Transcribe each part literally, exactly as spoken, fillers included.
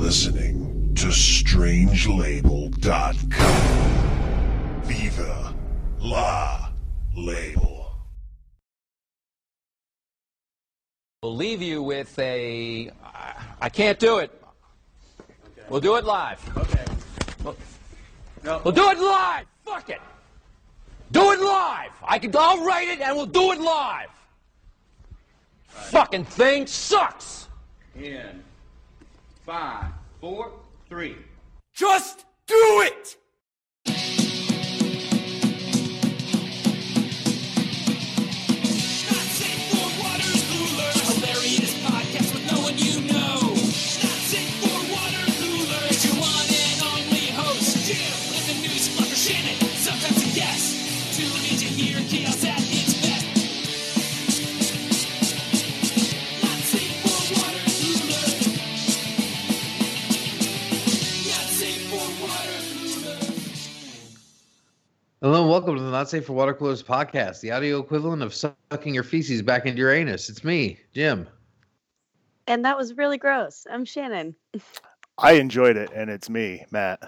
listening to strange label dot com. Viva la label. We'll leave you with a... I can't do it. Okay. We'll do it live. Okay. We'll, no. we'll do it live. Fuck it. Do it live. I can. I'll write it and we'll do it live. Right. Fucking thing sucks. In five, four, three. Just do it. Hello and welcome to the Not Safe for Water Coolers podcast, the audio equivalent of sucking your feces back into your anus. It's me, Jim. And that was really gross. I'm Shannon. I enjoyed it, and it's me, Matt.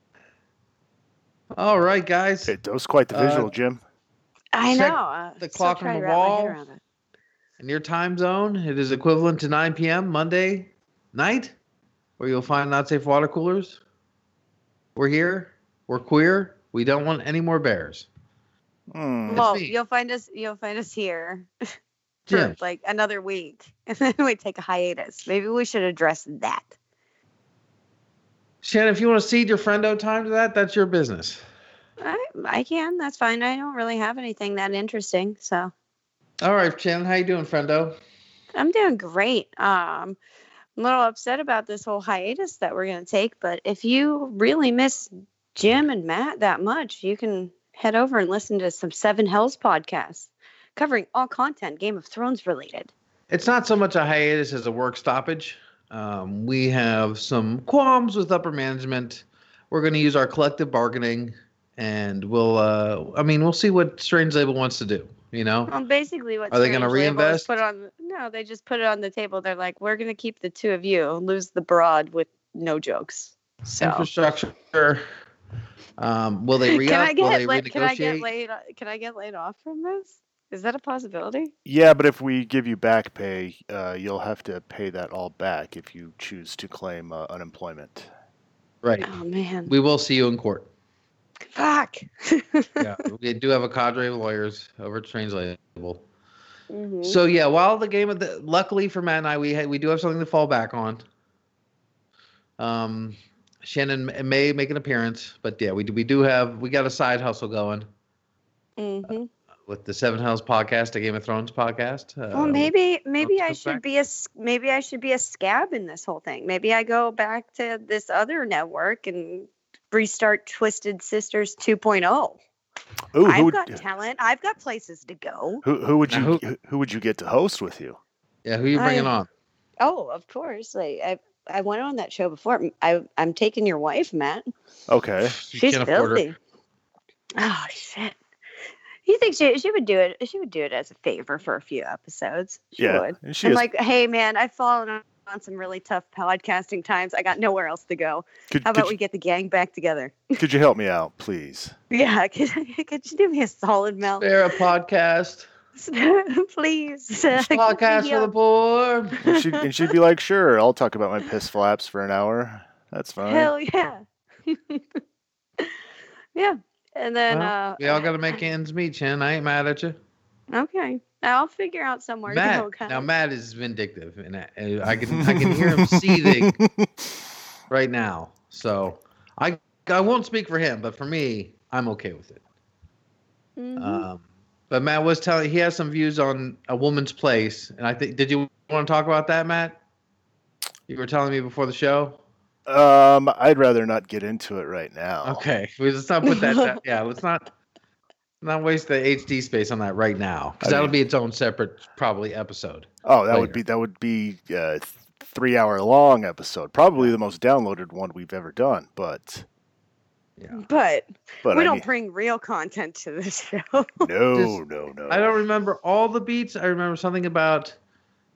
All right, guys. It was quite the visual, uh, Jim. I Check know. Uh, the clock on the wall. In your time zone, it is equivalent to nine p.m. Monday night, where you'll find Not Safe Water Coolers. We're here. We're queer. We don't want any more bears. Mm. Well, you'll find us. You'll find us here for Jim. like another week, and then we take a hiatus. Maybe we should address that. Shannon, if you want to cede your friendo time to that, that's your business. I I can. That's fine. I don't really have anything that interesting, so. All right, Shannon, how you doing, friendo? I'm doing great. Um, I'm a little upset about this whole hiatus that we're going to take, but if you really miss Jim and Matt that much, you can head over and listen to some Seven Hells podcasts covering all content Game of Thrones related. It's not so much a hiatus as a work stoppage. Um, we have some qualms with upper management. We're going to use our collective bargaining, and we'll, uh, I mean, we'll see what Strange Label wants to do, you know? Well, basically what Are they going to Strange Label is reinvest? Put on, no, they just put it on the table. They're like, we're going to keep the two of you, lose the broad with no jokes. So. Infrastructure. Um, will they re-up? Can I Will they get la- can I get renegotiate? laid can I get laid off from this? Is that a possibility? Yeah, but if we give you back pay, uh, you'll have to pay that all back if you choose to claim uh, unemployment. Right. Oh man. We will see you in court. Fuck. Yeah, we do have a cadre of lawyers over at Strange Label. Mhm. So yeah, while the game of the, luckily for Matt and I, we ha- we do have something to fall back on. Um, Shannon may make an appearance, but yeah, we do, we do have we got a side hustle going Mhm. with the Seven Hells podcast, a Game of Thrones podcast. Uh, Well, maybe maybe I'll I come should back. be a s- maybe I should be a scab in this whole thing. Maybe I go back to this other network and restart Twisted Sisters two point oh. Ooh, who I've would got talent. I've got places to go. who who would you Now who, who would you get to host with you? Yeah, who you bringing I- on? Oh, of course. Like I I went on that show before. I I'm taking your wife, Matt. Okay. You She's can't afford her. filthy. Oh shit. You think she she would do it? She would do it as a favor for a few episodes. She Yeah, would. and she I'm is- like, hey man, I've fallen on, on some really tough podcasting times. I got nowhere else to go. Could, How about could, we get the gang back together? you, could you help me out, please? Yeah, could, could you do me a solid, Mel? They're a podcast. Please. Podcast for the poor. And she'd, and she'd be like, "Sure, I'll talk about my piss flaps for an hour. That's fine." Hell yeah. Yeah. And then Well, uh we all got to make ends meet, Shannon. I ain't mad at you. okay. I'll figure out somewhere to Matt, go. guys. now Matt is vindictive, and I, I can I can hear him seething right now. So I I won't speak for him, but for me, I'm okay with it. Mhm. Um, but Matt was telling he has some views on A Woman's Place, and I think did you want to talk about that, Matt? You were telling me before the show. Um, I'd rather not get into it right now. Okay, let's not put that. down. Yeah, let's not not waste the H D space on that right now, because I that'll mean- be its own separate probably episode. Oh, that Later. would be that would be a three hour long episode, probably the most downloaded one we've ever done. But Yeah. But, but we I don't mean, bring real content to this show. no, Just- no, no. I don't remember all the beats. I remember something about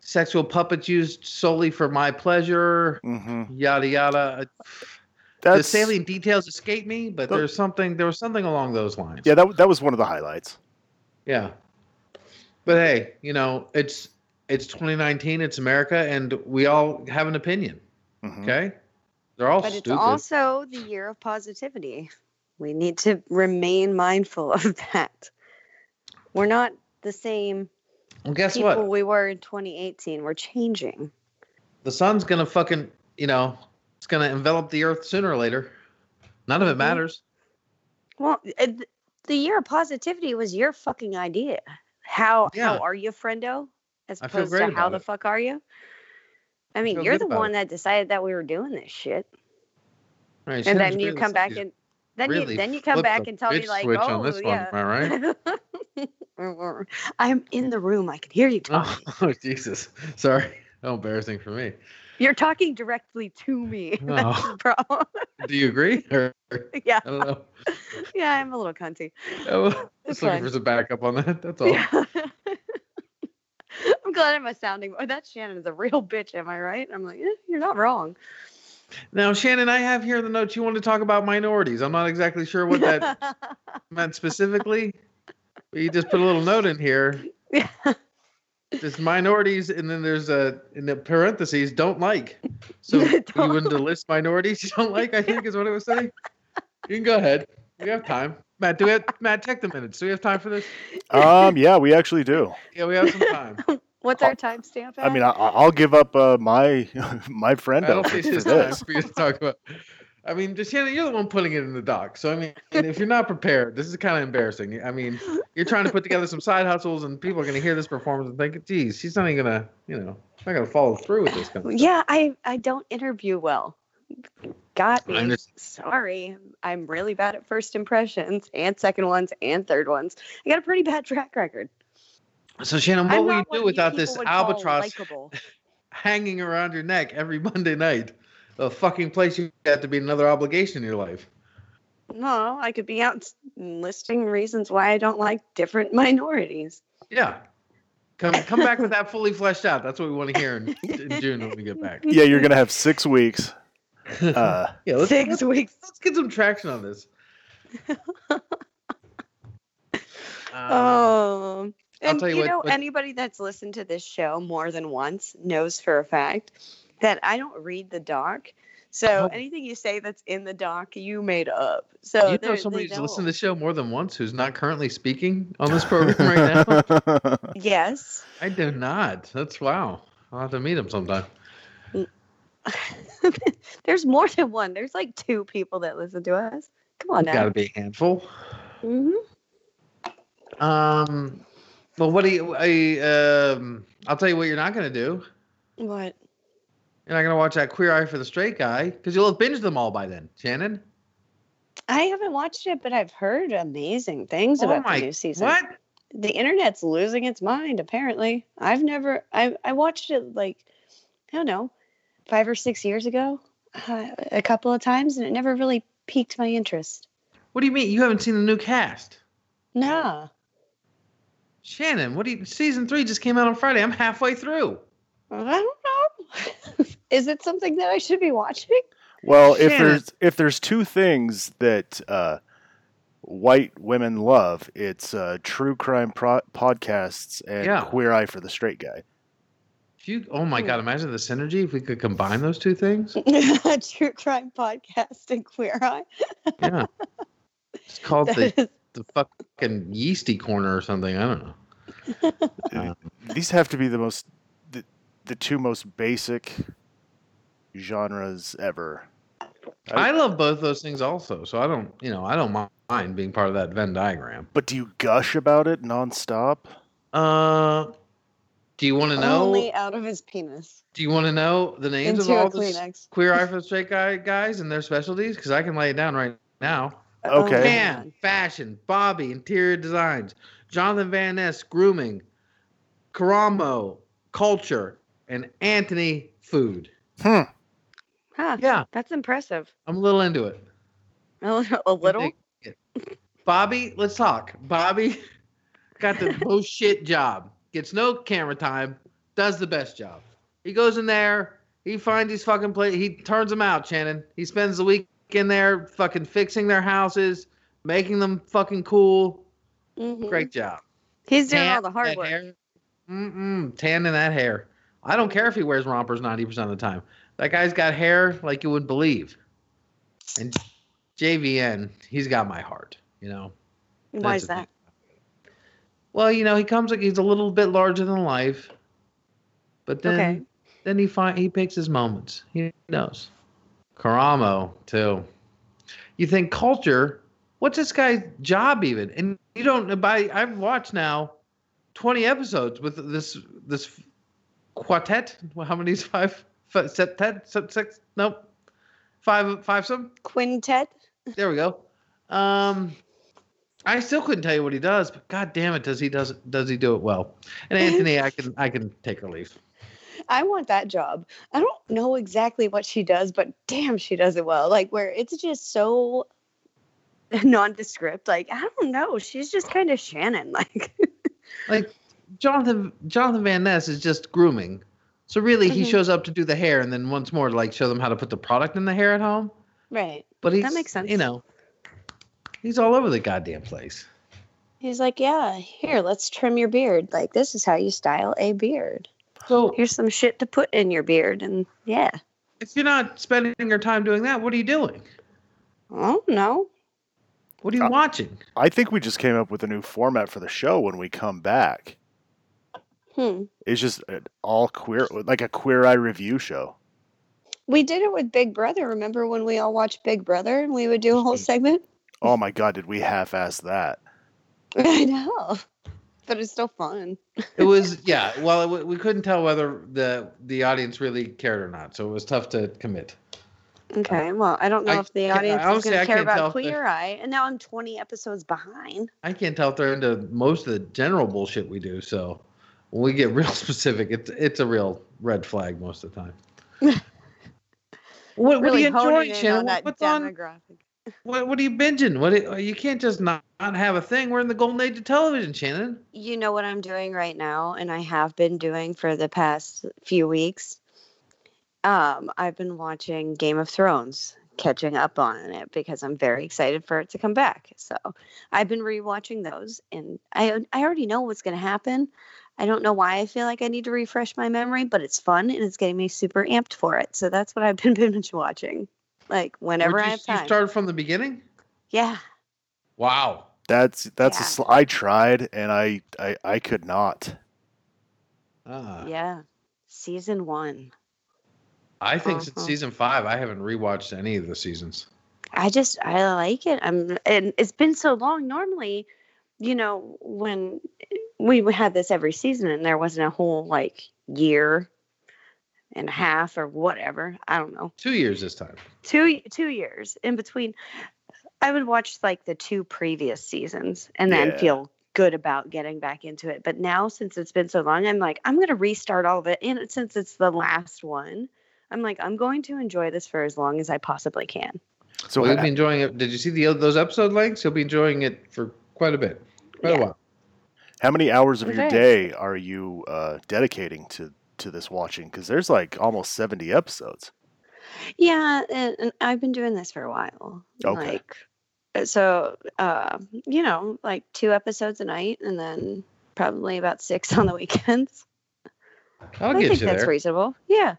sexual puppets used solely for my pleasure, hmm yada yada. The That's salient details escape me, but Th- there's something. There was something along those lines. yeah. That that was one of the highlights. Yeah. But hey, you know, it's it's twenty nineteen. It's America, and we all have an opinion. Mhm. Okay. They're all But it's stupid. also the year of positivity. We need to remain mindful of that. We're not the same Well, guess people what? we were in twenty eighteen. We're changing. The sun's gonna fucking, you know, it's gonna envelop the earth sooner or later. None of it Mhm. matters. Well, it, the year of positivity was your fucking idea. How Yeah. how are you, friendo? As I feel opposed great to how about the it. fuck are you? I mean, feel you're good the about one it. that decided that we were doing this shit, All right, and Shannon's then you really- come back she's and then really you then you come flipped back the and tell me bitch like, switch oh on this one, yeah, am I right? I'm in the room. I can hear you talking. Oh, Jesus. Sorry. How embarrassing for me. You're talking directly to me. That's Oh. the problem. Do you agree? Or, yeah, I don't know. yeah, I'm a little cunty. Oh, It's just looking fine. for some backup on that. That's all. Yeah. I'm glad I'm a sounding. Oh, that Shannon is a real bitch. Am I right? I'm like, eh, you're not wrong. Now, Shannon, I have here in the notes you want to talk about minorities. I'm not exactly sure what that meant specifically, but you just put a little note in here. Yeah. There's minorities, and then there's a in the parentheses don't like. So you Don't wanted to list minorities you don't like? I think is what it was saying. You can go ahead. We have time. Matt, do we have Matt? Check the minutes. Do we have time for this? Um, yeah, we actually do. Yeah, we have some time. What's our timestamp? I mean, I, I'll give up uh, my my friend I don't for think there's for time this. for you to talk about. I mean, just Shannon, you're the one putting it in the doc. So I mean, if you're not prepared, this is kind of embarrassing. I mean, you're trying to put together some side hustles, and people are going to hear this performance and think, "Geez, she's not even gonna, you know, not gonna follow through with this." Kind of stuff. yeah, I I don't interview well. Got I me. understand. Sorry, I'm really bad at first impressions and second ones and third ones. I got a pretty bad track record. So Shannon, what I'm will you not what do without people this would call albatross likable. hanging around your neck every Monday night? A fucking place you have to be another obligation in your life. No, I could be out listing reasons why I don't like different minorities. Yeah. Come come back with that fully fleshed out. That's what we want to hear in, in June when we get back. Yeah, you're gonna have six weeks. Uh, Yeah, let's, Six let's, weeks. let's get some traction on this. Um, Um, I'll and tell you, you what- know, what- anybody that's listened to this show more than once knows for a fact that I don't read the doc. So Oh. anything you say that's in the doc, you made up. So you know they're- somebody they who's listened to don't. the show more than once who's not currently speaking on this program right now? Yes. I do not. That's wow. I'll have to meet him sometime. There's more than one. There's like two people that listen to us. Come on Got now. to be a handful. hmm Um, well, what do you? I um, I'll tell you what you're not gonna do. What? You're not gonna watch that Queer Eye for the Straight Guy because you'll have binged them all by then, Shannon. I haven't watched it, but I've heard amazing things Oh about my! the new season. What? The internet's losing its mind, apparently. I've never, I, I watched it like, I don't know, five or six years ago, uh, a couple of times, and it never really piqued my interest. What do you mean you haven't seen the new cast? Nah. Shannon, what do you? Season three just came out on Friday. I'm halfway through. I don't know. Is it something that I should be watching? well, if Shannon. there's if there's two things that uh, white women love, it's uh, true crime pro- podcasts and Yeah. Queer Eye for the Straight Guy. If you, oh my God, imagine the synergy if we could combine those two things. True crime podcast and Queer Eye. Yeah. It's called That the, is- the fucking yeasty corner or something. I don't know. Uh, These have to be the most the, the two most basic genres ever. I love both those things also, so I don't, you know, I don't mind being part of that Venn diagram. But do you gush about it nonstop? Uh, do you want to know? Only out of his penis. Do you want to know the names Into of a all the Kleenex. Queer Eye for the Straight Guy guys and their specialties? Because I can lay it down right now. Okay. Pan, fashion, Bobby, interior designs, Jonathan Van Ness, grooming, Karamo, culture, and Anthony, food. Hmm. Huh. Yeah, That's impressive. I'm a little into it. A a little? Bobby, let's talk. Bobby got the most shit job. Gets no camera time. does the best job. He goes in there, he finds these fucking play, he turns them out, Shannon. He spends the week in there fucking fixing their houses, making them fucking cool. Mhm. Great job. He's doing Tan all the hard that work. hair. Mm-mm, tanning that hair. I don't care if he wears rompers ninety percent of the time. That guy's got hair like you wouldn't believe. And J V N, he's got my heart, you know. Why That's is the that? thing. Well, you know, he comes like he's a little bit larger than life. But then Okay. then he find he picks his moments. He knows. Karamo, too. You think culture, what's this guy's job even? And you don't by I've watched now twenty episodes with this this quartet. Well, how many is five? Five septet? Sep- Six? Nope. Five five some? Quintet. There we go. Um I still couldn't tell you what he does, but god damn it, does he does does he do it well? And Anthony, I can I can take or leave. I want that job. I don't know exactly what she does, but damn, she does it well. Like where it's just so nondescript. Like I don't know. She's just kind of Shannon. Like Like Jonathan Jonathan Van Ness is just grooming. So really he Mhm. shows up to do the hair and then once more like show them how to put the product in the hair at home. right. But he's That makes sense. you know, he's all over the goddamn place. He's like, yeah, here, let's trim your beard. Like this is how you style a beard. So Here's some shit to put in your beard, and yeah. if you're not spending your time doing that, what are you doing? Oh no. What are you Uh, watching? I think we just came up with a new format for the show when we come back. Hmm. It's just an all queer, like a Queer Eye review show. We did it with Big Brother. Remember when we all watched Big Brother and we would do a whole segment? Oh my God, did we half-ass that? I know. But it's still fun. It was yeah. Well, it, w- we couldn't tell whether the the audience really cared or not, so it was tough to commit. Okay, well, I don't know I if the can't- audience is honestly, going I to care can't tell about if the- Queer Eye, and now I'm twenty episodes behind. I can't tell if they're into most of the general bullshit we do. So when we get real specific, it's it's a real red flag most of the time. what, what Really are you honing enjoying, in Shannon? on that What's on? demographic. What, what are you binging? What are- you can't just not, not have a thing. We're in the golden age of television, Shannon. You know what I'm doing right now, and I have been doing for the past few weeks. Um, I've been watching Game of Thrones, catching up on it because I'm very excited for it to come back. So I've been rewatching those, and I I already know what's going to happen. I don't know why I feel like I need to refresh my memory, but it's fun and it's getting me super amped for it. So that's what I've been binge watching, like whenever Where'd I you, have time. you started from the beginning. Yeah. Wow. That's that's a Yeah. sl- I tried and I, I I could not. Ah. Yeah. Season one. I think since Uh-huh. season five, I haven't rewatched any of the seasons. I just I like it. I'm and it's been so long. Normally, you know, when we would have this every season and there wasn't a whole like year and a half or whatever. I don't know. Two years this time. Two two years in between. I would watch like the two previous seasons and then Yeah. feel good about getting back into it. But now since it's been so long, I'm like, I'm gonna restart all of it. And since it's the last one, I'm like, I'm going to enjoy this for as long as I possibly can. So Well, you'll ha- be enjoying it. Did you see the those episode links? You'll be enjoying it for quite a bit, quite a Yeah. while. how many hours of your Okay. day are you uh, dedicating to to this watching? Because there's like almost seventy episodes. Yeah, and, and I've been doing this for a while. Okay. Like, uh, so, uh, you know, like two episodes a night, and then probably about six on the weekends. I'll I get think you that's there, reasonable. Yeah.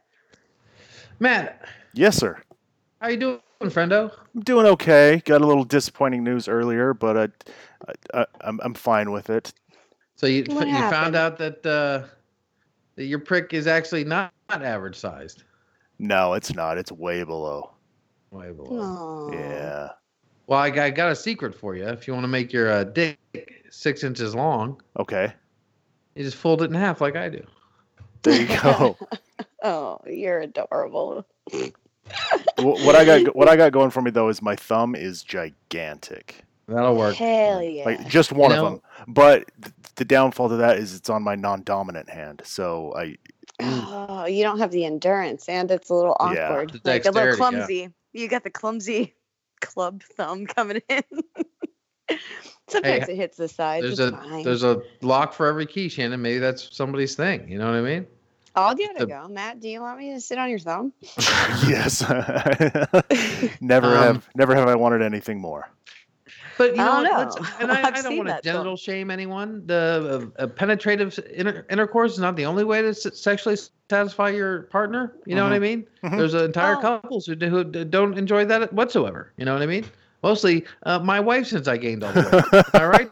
Matt. Yes, sir. How you doing, friendo? I'm doing okay. Got a little disappointing news earlier, but I, I, I I'm I'm fine with it. So you What you happened? found out that uh, that your prick is actually not, not average sized. No, it's not. It's way below. Way below. Aw. Yeah. Well, I got, I got a secret for you. If you want to make your uh, dick six inches long, Okay. you just fold it in half like I do. There you go. Oh, you're adorable. Wh- what I got what I got going for me though is my thumb is gigantic. That'll work. Hell yeah. Like just one You of know- them. But th- the downfall to that is it's on my non-dominant hand. So I Oh, you don't have the endurance, and it's a little Yeah. awkward. The Like a little dexterity, yeah. clumsy. You got the clumsy club thumb coming in. Sometimes Hey, it hits the side. There's It's a fine. there's a lock for every key, Shannon. Maybe that's somebody's thing. You know what I mean? I'll give it a The- go. Matt, do you want me to sit on your thumb? Yes. never Um, have never have I wanted anything more. But you know, I what? don't Let's, know. and I, I've I don't seen want to that genital film. shame anyone. The uh, uh, penetrative inter- intercourse is not the only way to s- sexually satisfy your partner. You know what I mean? Mhm. There's entire Oh. couples who, do, who d- don't enjoy that whatsoever. You know what I mean? Mostly uh, my wife since I gained all the weight. All right,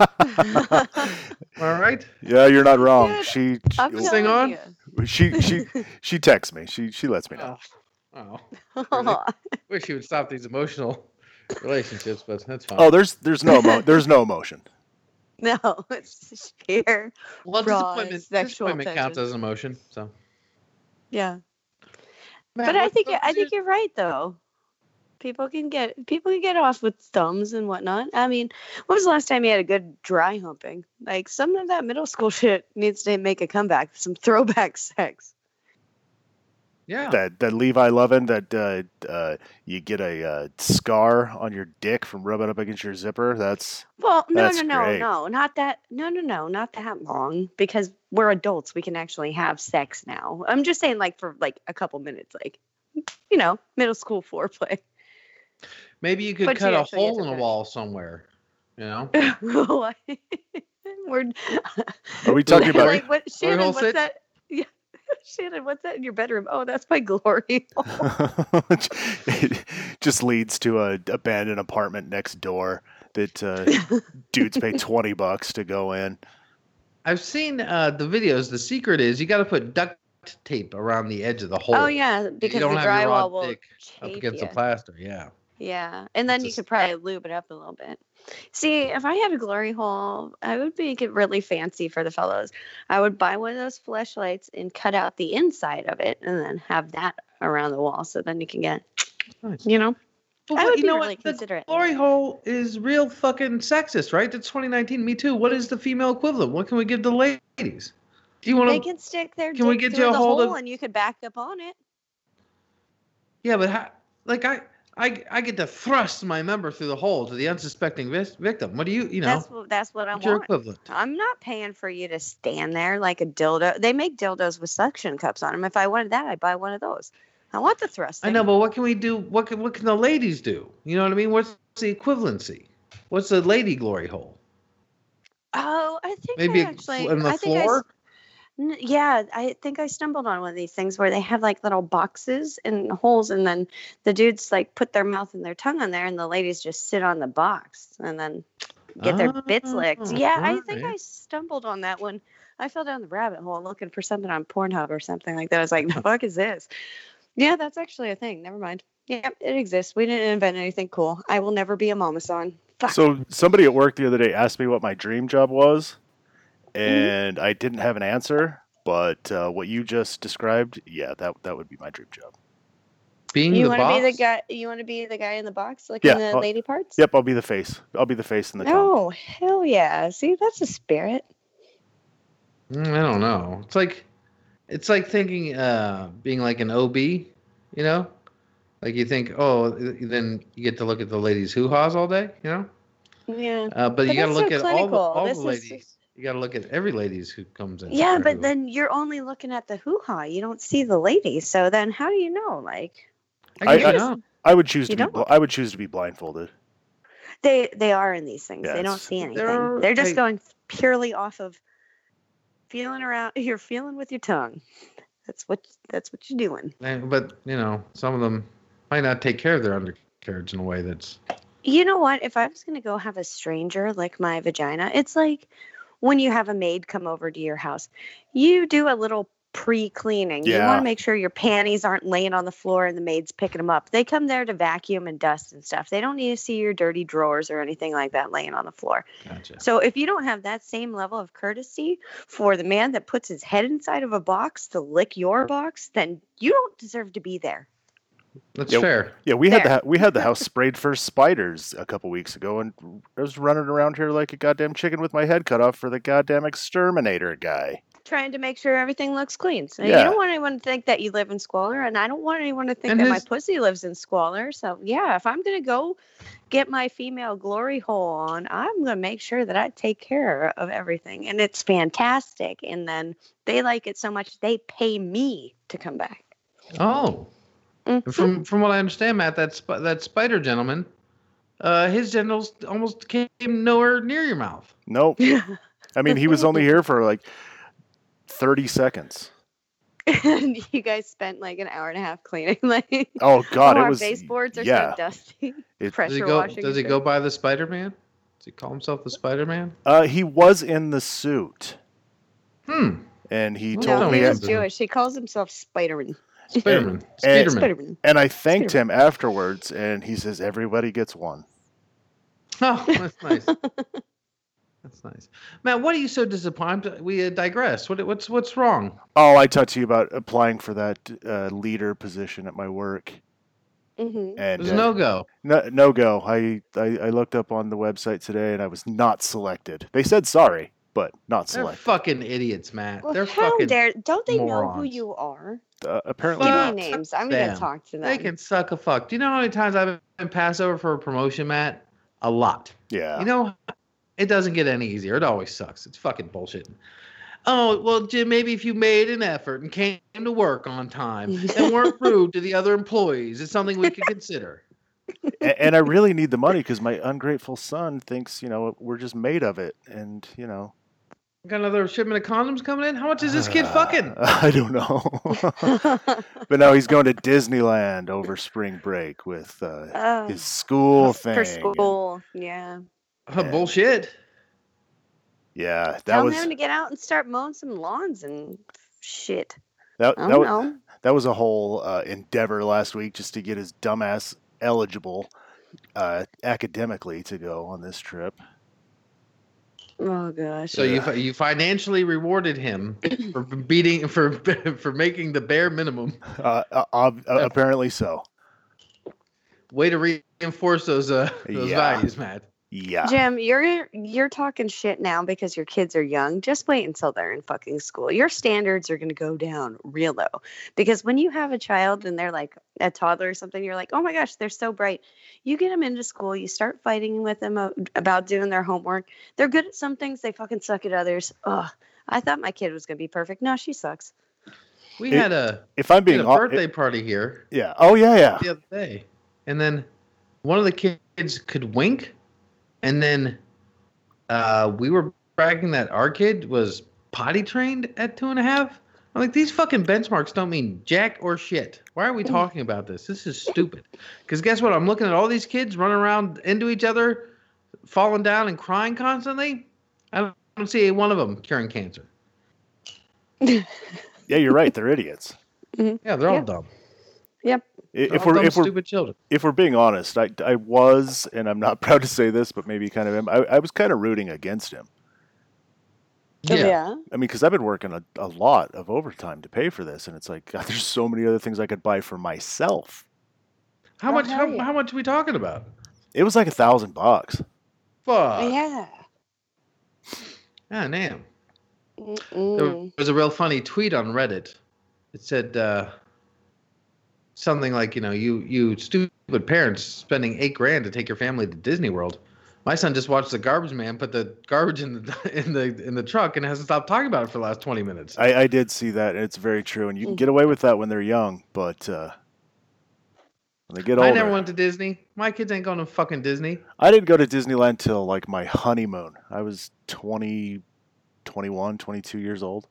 all right. Yeah, you're not wrong. Dude, She I'm This thing on? telling she she she texts me. She she lets me know. Oh, oh. you. Really? Wish you would stop these emotional relationships, but that's fine. Oh, there's there's no emo- there's no emotion. No, it's just sheer. well, raw disappointment, sexual disappointment counts tension. as an emotion. So, Yeah. Matt, But I what- think what I was think your- you're right though. People can get people can get off with thumbs and whatnot. I mean, when was the last time you had a good dry humping? Like some of that middle school shit needs to make a comeback. Some throwback sex. yeah. That that Levi Lovin that uh, uh, you get a uh, scar on your dick from rubbing up against your zipper. That's Well, no, That's no, no, great. no, not that. No, no, no, not that long. Because we're adults, we can actually have sex now. I'm just saying, like for like a couple minutes, like you know, middle school foreplay. Maybe you could But cut you a actually get hole to in a finish. wall somewhere. You know, What? We're are we talking about? like what? Shannon, hole what's sit? that? Yeah, Shannon, what's that in your bedroom? Oh, that's my glory hole. It just leads to a abandoned apartment next door that uh, dudes pay twenty bucks to go in. I've seen uh, the videos. The secret is you got to put duct tape around the edge of the hole. Oh yeah, You because don't the have your raw drywall will dick up chafe against you. the plaster. Yeah. Yeah, and then It's you a could probably lube it up a little bit. See, if I had a glory hole, I would make it really fancy for the fellows. I would buy one of those fleshlights and cut out the inside of it, and then have that around the wall, so then you can get, Nice. you know. But I what- would you be know really what? The considerate. glory hole is real fucking sexist, right? That's twenty nineteen. Me too. What is the female equivalent? What can we give the ladies? Do you want They to? can stick their can we dick get through you a the hold hole, of- and you could back up on it. Yeah, but how, like I, I, I get to thrust my member through the hole to the unsuspecting vis- victim. What do you, you know? That's what that's what I What's your want. equivalent? I'm not paying for you to stand there like a dildo. They make dildos with suction cups on them. If I wanted that, I'd buy one of those. I want the thrusting. I know, but what can we do? What can what can the ladies do? You know what I mean? What's the equivalency? What's the lady glory hole? Oh, I think Maybe I a- actually. on the I think I s- floor? N- Yeah, I think I stumbled on one of these things where they have like little boxes and holes, and then the dudes like put their mouth and their tongue on there, and the ladies just sit on the box and then get their bits licked. Oh, Yeah, I think alright. I stumbled on that one. I fell down the rabbit hole looking for something on Pornhub or something like that. I was like, the fuck is this? Yeah, that's actually a thing. Never mind. Yeah, it exists. We didn't invent anything cool. I will never be a mama son. Fuck. So somebody at work the other day asked me what my dream job was, and I didn't have an answer. But uh, what you just described, yeah, that that would be my dream job. Being you the want to boss. be the guy? You want to be the guy in the box, licking Yeah, the I'll- lady parts? Yep, I'll be the face. I'll be the face and the tongue. Oh, hell yeah. See, that's a spirit. Mm, I don't know. It's like, it's like thinking, uh, being like an O B. You know, like you think, oh, then you get to look at the ladies' hoo ha's all day. You know, Yeah. uh, but, you got to that's look so at all the clinical. all This the is- ladies. You got to look at every ladies who comes in. Yeah, for but hoo-ha. then you're only looking at the hoo ha. You don't see the ladies. So then how do you know? Like, I guess I- you don't. I would choose to You be. don't? Bl- I would choose to be blindfolded. they they are in these things. They don't Yes. see anything. They're- They're, just hey. going purely off of feeling around. You're feeling with your tongue. That's what that's what you're doing. And- But you know, some of them might not take care of their undercarriage in a way that's. You know what? If I was going to go have a stranger lick my vagina, it's like when you have a maid come over to your house. You do a little pre-cleaning. You Yeah. want to make sure your panties aren't laying on the floor and the maid's picking them up. They come there to vacuum and dust and stuff. They don't need to see your dirty drawers or anything like that laying on the floor. Gotcha. So if you don't have that same level of courtesy for the man that puts his head inside of a box to lick your box, then you don't deserve to be there. That's Yeah, fair. Yeah, we had the There. ha- we had the house sprayed for spiders a couple weeks ago, and I was running around here like a goddamn chicken with my head cut off for the goddamn exterminator guy. trying to make sure everything looks clean. So Yeah. you don't want anyone to think that you live in squalor, and I don't want anyone to think And that my his- pussy lives in squalor. So yeah, if I'm gonna go get my female glory hole on, I'm gonna make sure that I take care of everything, and it's fantastic. And then they like it so much they pay me to come back. Oh, Mhm. from from what I understand, Matt, that sp- that spider gentleman, uh, his genitals almost came nowhere near your mouth. Nope. I mean, he was only here for like thirty seconds. And you guys spent like an hour and a half cleaning. Like, Oh God, oh, it our was baseboards are yeah. so dusty. It- Pressure Does he go? washing. Does he and go shit. by the Spider Man? Does he call himself the Spider Man? Uh, he was in the suit, Hmm. and he No, told No, me, he was something. Jewish. He calls himself Spider-Man. Spider Man. and- Spider Man. Spider-Man. and I thanked Spider-Man. him afterwards, and he says everybody gets one. Oh, that's nice. That's nice, Matt. What are you so disappointed? We uh, digress. What what's what's wrong? Oh, I talked to you about applying for that uh, leader position at my work, Mm-hmm. and There's uh, no go. no no go. I, I I looked up on the website today, and I was not selected. They said sorry, but not They're selected. fucking idiots, Matt. Well, They're how fucking. dare? Don't they know who morons. you are? Uh, apparently Give not. me names. I'm Damn. gonna talk to them. They can suck a fuck. Do you know how many times I've been passed over for a promotion, Matt? A lot. Yeah. You know, it doesn't get any easier. It always sucks. It's fucking bullshit. Oh, well, Jim, maybe if you made an effort and came to work on time and weren't rude to the other employees, it's something we could consider. A- and I really need the money because my ungrateful son thinks, you know, we're just made of it, and you know. Got another shipment of condoms coming in? How much is this kid fucking? I don't know. But no, he's going to Disneyland over spring break with uh, Oh, his school thing. for and- school. Yeah. Uh, bullshit. yeah, that Tell was him to get out and start mowing some lawns and shit. that, I that, don't was, know. that was a whole uh, endeavor last week just to get his dumbass eligible uh, academically to go on this trip. Oh gosh. So you fi- you financially rewarded him for beating for for making the bare minimum. Uh, uh, ob- uh, apparently so. Way to reinforce those uh those Yeah. values, Matt. Yeah. Jim, you're you're talking shit now because your kids are young. Just wait until they're in fucking school. Your standards are going to go down real low. Because when you have a child and they're like a toddler or something, you're like, oh my gosh, they're so bright. You get them into school, you start fighting with them a- about doing their homework. They're good at some things, they fucking suck at others. Ugh, I thought my kid was going to be perfect. No, she sucks. We It- had a, If I'm we being had a hon- birthday party here yeah. Oh yeah, yeah. the other day, and then one of the kids could wink, and then uh, we were bragging that our kid was potty trained at two and a half. I'm like, these fucking benchmarks don't mean jack or shit. Why are we talking about this? This is stupid. Because guess what? I'm looking at all these kids running around into each other, falling down and crying constantly. I don't see one of them curing cancer. Yeah, you're right. They're idiots. Yeah, they're all Yeah. dumb. Yep. I- They're If all we're dumb, if we're stupid children. if we're being honest, I, I was, and I'm not proud to say this, but maybe kind of am. I, I was kind of rooting against him. Yeah. I mean, because I've been working a, a lot of overtime to pay for this, and it's like God, there's so many other things I could buy for myself. How Oh, much? hell How, yeah. how much are we talking about? It was like a thousand bucks. Fuck. Yeah. Ah, damn. There Mm-mm. was a real funny tweet on Reddit. It said uh, something like, you know, you you stupid parents spending eight grand to take your family to Disney World. My son just watched the garbage man put the garbage in the in the in the truck and hasn't stopped talking about it for the last twenty minutes. I, I did see that, and it's very true. And you can get away with that when they're young, but uh, when they get older, I never went to Disney. My kids ain't going to fucking Disney. I didn't go to Disneyland till like my honeymoon. I was twenty, twenty-one, twenty-two years old.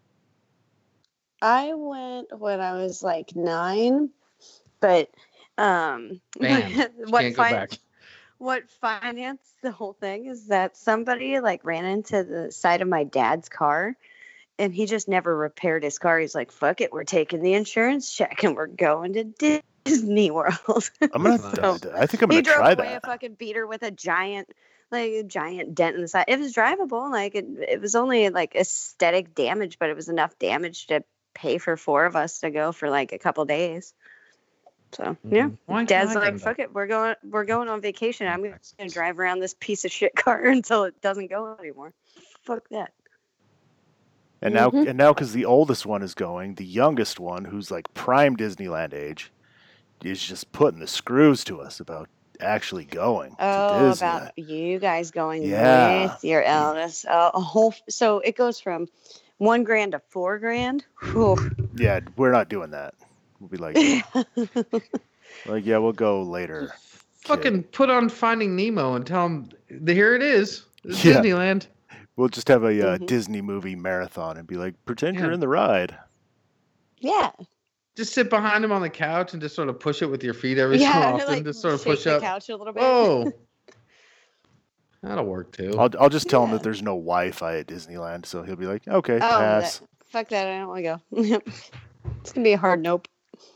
I went when I was like nine, but um, Bam. what Can't go fin- back. what financed the whole thing is that somebody like ran into the side of my dad's car, and he just never repaired his car. He's like, "Fuck it, we're taking the insurance check and we're going to Disney World." I'm gonna. So, I think I'm he gonna drove try away that. a fucking beater with a giant, like a giant dent in the side. It was drivable. Like it, it was only like aesthetic damage, but it was enough damage to pay for four of us to go for like a couple days. So yeah, Why can't Dad's I like, go "Fuck back? it, we're going, we're going on vacation. I'm gonna drive around this piece of shit car until it doesn't go anymore." Fuck that. And now, Mhm. and now, because the oldest one is going, the youngest one, who's like prime Disneyland age, is just putting the screws to us about actually going to Oh, Disneyland. about you guys going Yeah. with your eldest. Uh, a whole. So it goes from one grand to four grand. Whew. Yeah, we're not doing that. We'll be like, like, yeah, we'll go later. Fucking put on Finding Nemo and tell them, here it is. It's Yeah. Disneyland. We'll just have a uh, Mhm. Disney movie marathon and be like, pretend you're Yeah. in the ride. Yeah. Just sit behind him on the couch and just sort of push it with your feet every Yeah. so often. Like just sort of shake push the up. couch a little bit. Oh, that'll work too. I'll, I'll just tell him Yeah. that there's no Wi-Fi at Disneyland, so he'll be like, okay, Oh, pass. that, fuck that! I don't want to go. It's gonna be a hard nope.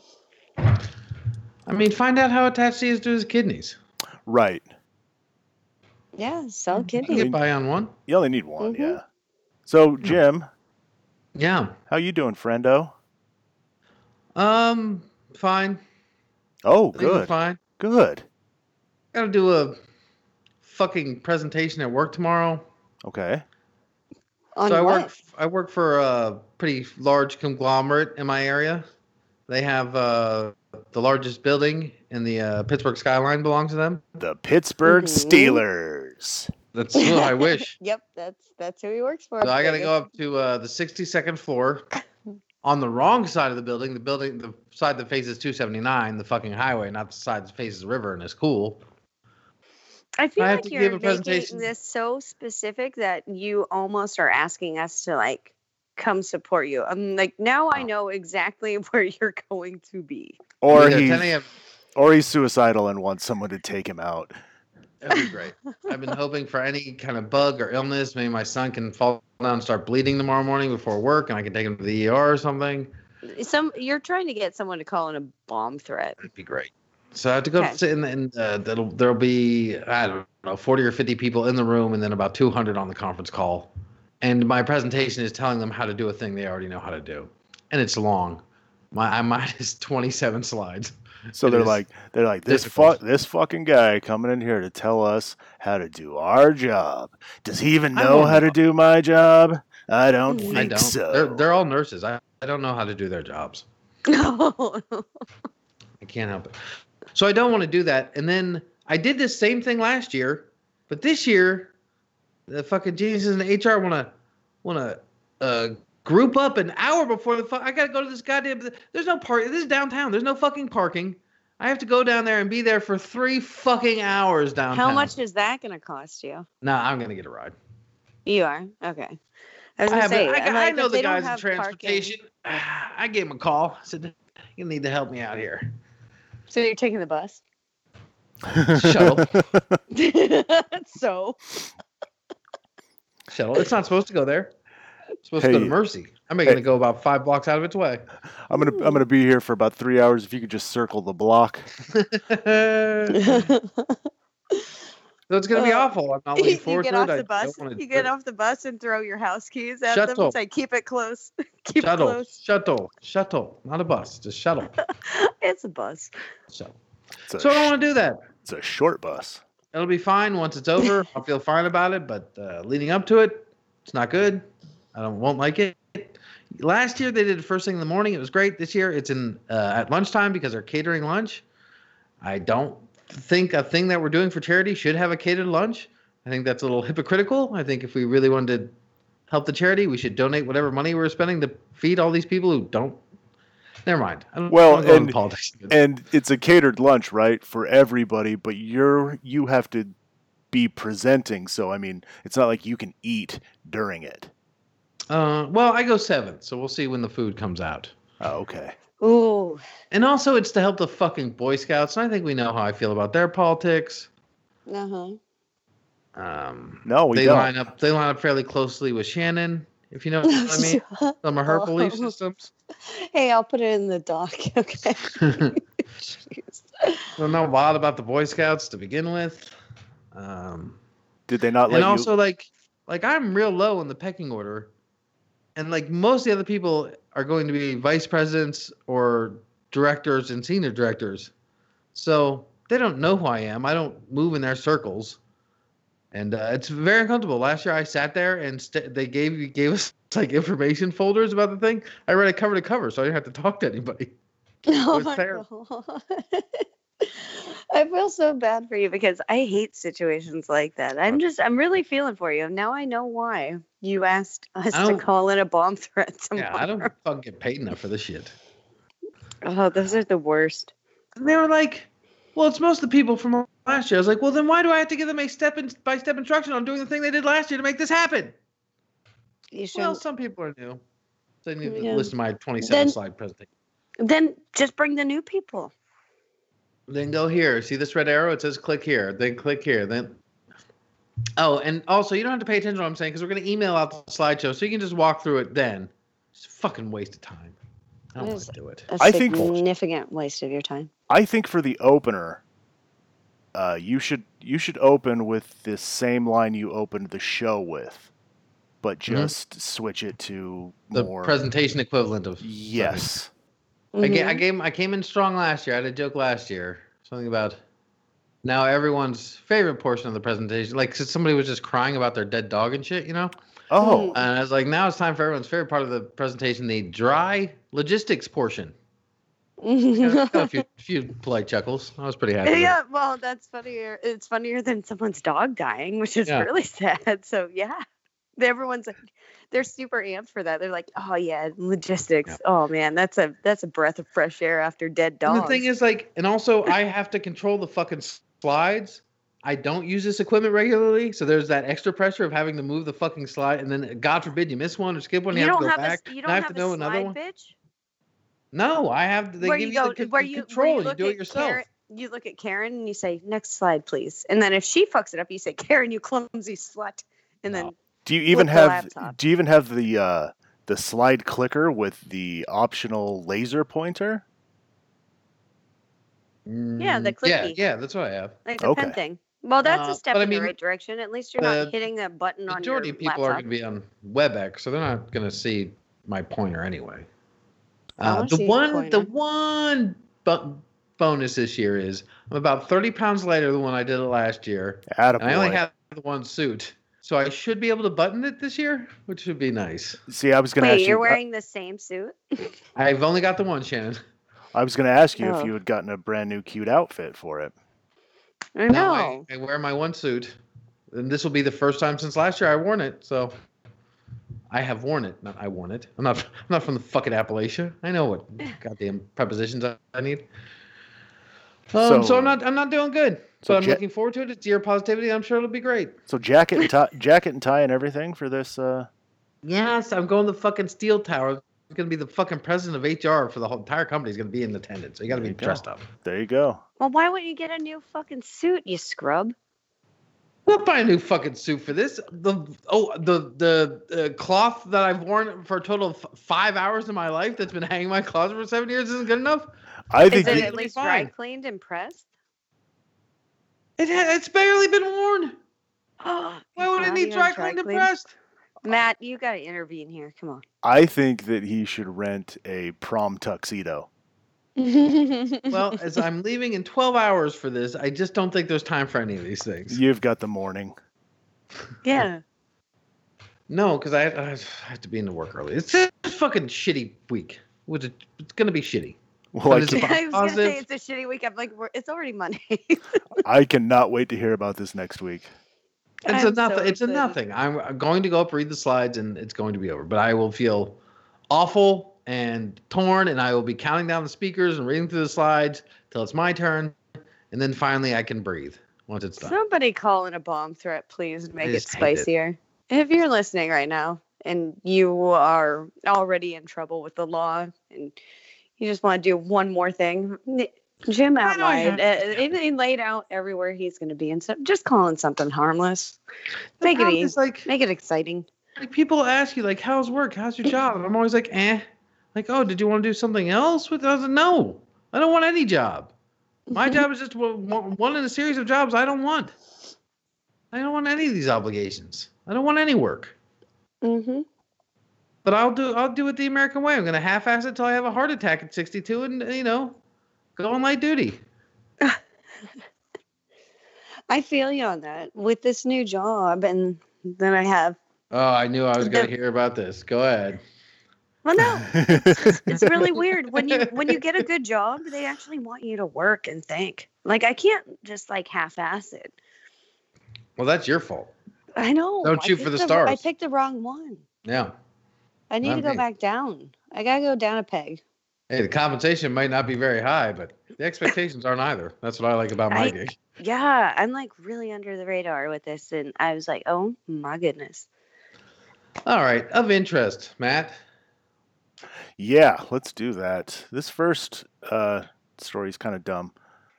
I mean, find out how attached he is to his kidneys. Right. Yeah, sell You can kidney. get by on one. You only need one, Mhm. yeah. So, Jim, Yeah. how you doing, friendo? Um, fine. Oh, Things are good. fine. Good. Gotta do a fucking presentation at work tomorrow. Okay. On so I what? work. I work for a pretty large conglomerate in my area. They have uh, the largest building in the uh, Pittsburgh skyline belongs to them. The Pittsburgh Mhm. Steelers. That's what I wish. Yep, that's that's who he works for. So I got to go up to uh, the sixty-second floor on the wrong side of the building. The building, the side that faces two seventy-nine, the fucking highway, not the side that faces the river and is cool. I feel I have like to you're give a making presentation. this so specific that you almost are asking us to like come support you. I'm like, now I Oh. know exactly where you're going to be. Or Be there he's, ten a.m. or he's suicidal and wants someone to take him out. That'd be great. I've been hoping for any kind of bug or illness. Maybe my son can fall down and start bleeding tomorrow morning before work, and I can take him to the E R or something. Some you're trying to get someone to call in a bomb threat. That'd be great. So I have to go Okay. sit in, in uh, that'll there'll be I don't know forty or fifty people in the room, and then about two hundred on the conference call. And my presentation is telling them how to do a thing they already know how to do, and it's long. My mine is twenty-seven slides. So It they're is like, they're like this difficult. fu- this fucking guy coming in here to tell us how to do our job. Does he even I know don't how to know. do my job? I don't Mm. think I don't. so. They're they're all nurses. I, I don't know how to do their jobs. No. I can't help it. So I don't want to do that. And then I did this same thing last year, but this year, the fucking geniuses in H R want to want to uh, group up an hour before the. Fu- I gotta go to this goddamn. There's no park. This is downtown. There's no fucking parking. I have to go down there and be there for three fucking hours downtown. How much is that going to cost you? Nah, I'm gonna get a ride. You are okay. I was I, gonna have, say, I, I'm I like, know if the they don't guys in have parking- transportation. I gave him a call. I said, "You need to help me out here." So you're taking the bus. Shuttle. So Shuttle. It's not supposed to go there. It's supposed to go Hey. to Mercy. I'm making Hey. it go about five blocks out of its way. I'm gonna I'm gonna be here for about three hours. If you could just circle the block. So it's gonna be Uh, awful. I'm not you, looking you forward get to off it. I the bus. don't wanna You do get it. off the bus and throw your house keys at them Shuttle. and say, "Keep it close. Keep Shuttle, it close." shuttle, shuttle. Not a bus, just shuttle. It's a bus. shuttle. It's a, So I don't sh- want to do that. it's a short bus. It'll be fine once it's over. I'll feel fine about it. But uh, leading up to it, it's not good. I don't won't like it. Last year they did it first thing in the morning. It was great. This year it's in uh, at lunchtime because they're catering lunch. I don't think a thing that we're doing for charity should have a catered lunch. I think that's a little hypocritical. I think if we really wanted to help the charity, we should donate whatever money we're spending to feed all these people who don't. Never mind. I don't Well, wanna go into and- politics. And it's a catered lunch, right, for everybody. But you're you have to be presenting. So I mean, it's not like you can eat during it. Uh, well, I go seventh, so we'll see when the food comes out. Oh, okay. Ooh. And also, it's to help the fucking Boy Scouts. And I think we know how I feel about their politics. Uh huh. Um, No, we they don't. line up. They line up fairly closely with Shannon, if you know what I mean. Some of her belief Oh. systems. Hey, I'll put it in the doc. Okay. Jeez. Don't know a lot about the Boy Scouts to begin with. Um, Did they not let and you? also, like, like I'm real low in the pecking order, and like most of the other people are going to be vice presidents or directors and senior directors, so they don't know who I am. I don't move in their circles. And uh, it's very uncomfortable. Last year I sat there and st- they gave gave us like information folders about the thing. I read it cover to cover, so I didn't have to talk to anybody. Oh was my terrible. God. I feel so bad for you because I hate situations like that. I'm just, I'm really feeling for you. Now I know why you asked us I to don't- call in a bomb threat tomorrow. Yeah, I don't fucking get paid enough for this shit. Oh, those are the worst. And they were like, well, it's most of the people from last year. I was like, well, then why do I have to give them a step in, by step instruction on doing the thing they did last year to make this happen? You should. Well, some people are new. So they need to Yeah. listen to my twenty-seven Then- slide presentation. Then just bring the new people. Then go here. See this red arrow? It says click here. Then click here. Then. Oh, and also, you don't have to pay attention to what I'm saying because we're going to email out the slideshow so you can just walk through it then. It's a fucking waste of time. I don't It want is. to do it. A I think- significant waste of your time. I think for the opener, uh, you should you should open with the same line you opened the show with, but just switch it to The more. presentation equivalent of. Yes. I, ga- Mhm. I came I came in strong last year. I had a joke last year. Something about now everyone's favorite portion of the presentation. Like somebody was just crying about their dead dog and shit, you know? Oh, And I was like, now it's time for everyone's favorite part of the presentation, the dry logistics portion. Got, got a few, few polite chuckles. I was pretty happy. with it. Yeah, well, that's funnier. It's funnier than someone's dog dying, which is Yeah. really sad. So yeah, everyone's like, they're super amped for that. They're like, oh yeah, logistics. Yeah. Oh man, that's a that's a breath of fresh air after dead And dogs. the thing is, like, and also I have to control the fucking slides. I don't use this equipment regularly, so there's that extra pressure of having to move the fucking slide, and then God forbid you miss one or skip one, you, you have don't to go have back. a you and don't I have, have to know a another slide, one. bitch. No, I have. They where give you you, go, the con- where you where control, you and you look do it at yourself. Karen, you look at Karen and you say, next slide, please. And then if she fucks it up, you say, Karen, you clumsy slut. And then do you even flip the have laptop. do you even have the uh, the slide clicker with the optional laser pointer? Yeah, the Mm, yeah, clicky. yeah, that's what I have. like the pen Okay. thing. Well, that's Uh, a step but I in the mean, right direction. At least you're the not hitting that button on your Majority of people are laptop. going to be on WebEx, so they're not going to see my pointer anyway. I Uh, wanna the see your one, the pointer. one bu- bonus this year is I'm about thirty pounds lighter than when I did it last year, and I only Attaboy. have the one suit, so I should be able to button it this year, which would be nice. See, I was going to Wait, ask you're you. uh, wearing the same suit? I've only got the one, Shannon. I was going to ask you Oh. if you had gotten a brand new cute outfit for it. I No, know. I, I wear my one suit, and this will be the first time since last year I worn it. So I have worn it, not I worn it. I'm not. I'm not from the fucking Appalachia. I know what goddamn prepositions I, I need. Um, so, So- I'm not. I'm not doing good. so but I'm Ja- looking forward to it. It's zero positivity. I'm sure it'll be great. So jacket and tie, jacket and tie and everything for this. Uh, Yes, I'm going to the fucking steel tower. It's gonna be the fucking president of H R for the whole entire company is gonna be in attendance. So you got to There be you go. dressed up. there you go. Well, why wouldn't you get a new fucking suit, you scrub? We'll buy a new fucking suit for this. The oh the the uh, cloth that I've worn for a total of f- five hours in my life that's been hanging in my closet for seven years isn't good enough. I Is think it you, at it'll be least dry fine. cleaned and pressed? It ha- it's barely been worn. Why Why would it need dry cleaned and pressed? Matt, you got to intervene here. Come on. I think that he should rent a prom tuxedo. Well, as I'm leaving in twelve hours for this, I just don't think there's time for any of these things. You've got the morning. yeah. No, because I, I have to be into work early. It's a fucking shitty week. Which is- It's gonna be shitty. Well, I, But it's can, a- I was going to say Positive. it's a shitty week. I'm like, we're, it's already Monday. I cannot wait to hear about this next week. It's a I'm so nothing. It's a excited. nothing. I'm I'm going to go up, read the slides, and it's going to be over. But I will feel awful and torn, and I will be counting down the speakers and reading through the slides till it's my turn, and then finally I can breathe once it's done. Somebody call in a bomb threat, please. Make it just hate it. spicier. If you're listening right now and you are already in trouble with the law and you just want to do one more thing, n- Jim Why do I outlined, uh, have to? he he laid out everywhere he's going to be and stuff. Just calling something harmless. Make it I'm easy. just like, Make it exciting. like people ask you like, "How's work? How's your job?" And I'm always like, "Eh." Like, "Oh, did you want to do something else?" With I was like, "No, I don't want any job. My job is just one one in a series of jobs I don't want. I don't want any of these obligations. I don't want any work." Mm-hmm. But I'll do I'll do it the American way. I'm gonna half-ass it till I have a heart attack at sixty-two, and you know, go on light duty. I feel you on that. With this new job, and then I have. Oh, I knew I was going The- to hear about this. Go ahead. Well, no, it's, it's really weird when you when you get a good job, they actually want you to work and think. Like I can't just like half-ass it. Well, that's your fault. I know. Don't I shoot for picked the stars. I picked the wrong one. Yeah. I need Not to go me. back down. I gotta go down a peg. Hey, the compensation might not be very high, but the expectations aren't either. That's what I like about my I- gig. Yeah, I'm like really under the radar with this, and I was like, oh my goodness. All right. Of interest, Matt. Yeah, let's do that. This first uh, story is kind of dumb,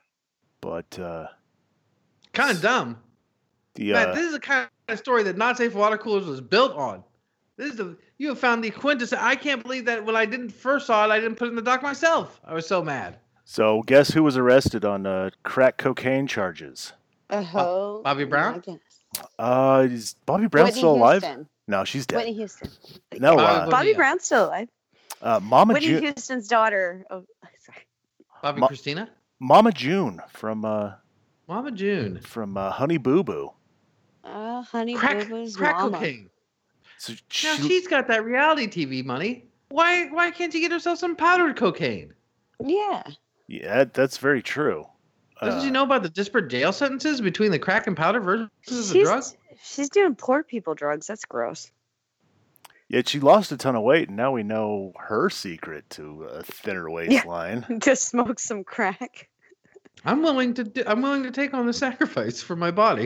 but uh, Kind of dumb. the Matt, uh, this is the kind of story that Not Safe Water Coolers was built on. This is the you have found the quintessence. I can't believe that when I didn't first saw it, I didn't put it in the doc myself. I was so mad. so guess who was arrested on uh, crack cocaine charges? Oh, Bobby Brown? my goodness. Uh, is Bobby Brown Whitney still alive? Houston. No, she's dead. Whitney Houston. No, Bobby uh, Bro- Bobby yeah. Brown's still alive. uh, Mama Whitney June, Houston's daughter. Oh, sorry. Bobby Ma- Christina? Mama June from uh, Mama June. from uh, Honey Boo Boo. Uh, Honey Crack, Boo Boo's crack mama. cocaine. So Now she, she's got that reality T V money. Why why can't she get herself some powdered cocaine? Yeah. yeah, that- that's very true. Doesn't Uh, she know about the disparate jail sentences between the crack and powder versions of the She's, drug? she's doing poor people drugs. That's gross. Yet she lost a ton of weight, and now we know her secret to a thinner waistline. Just smoke some crack. I'm willing to do, I'm willing to take on the sacrifice for my body.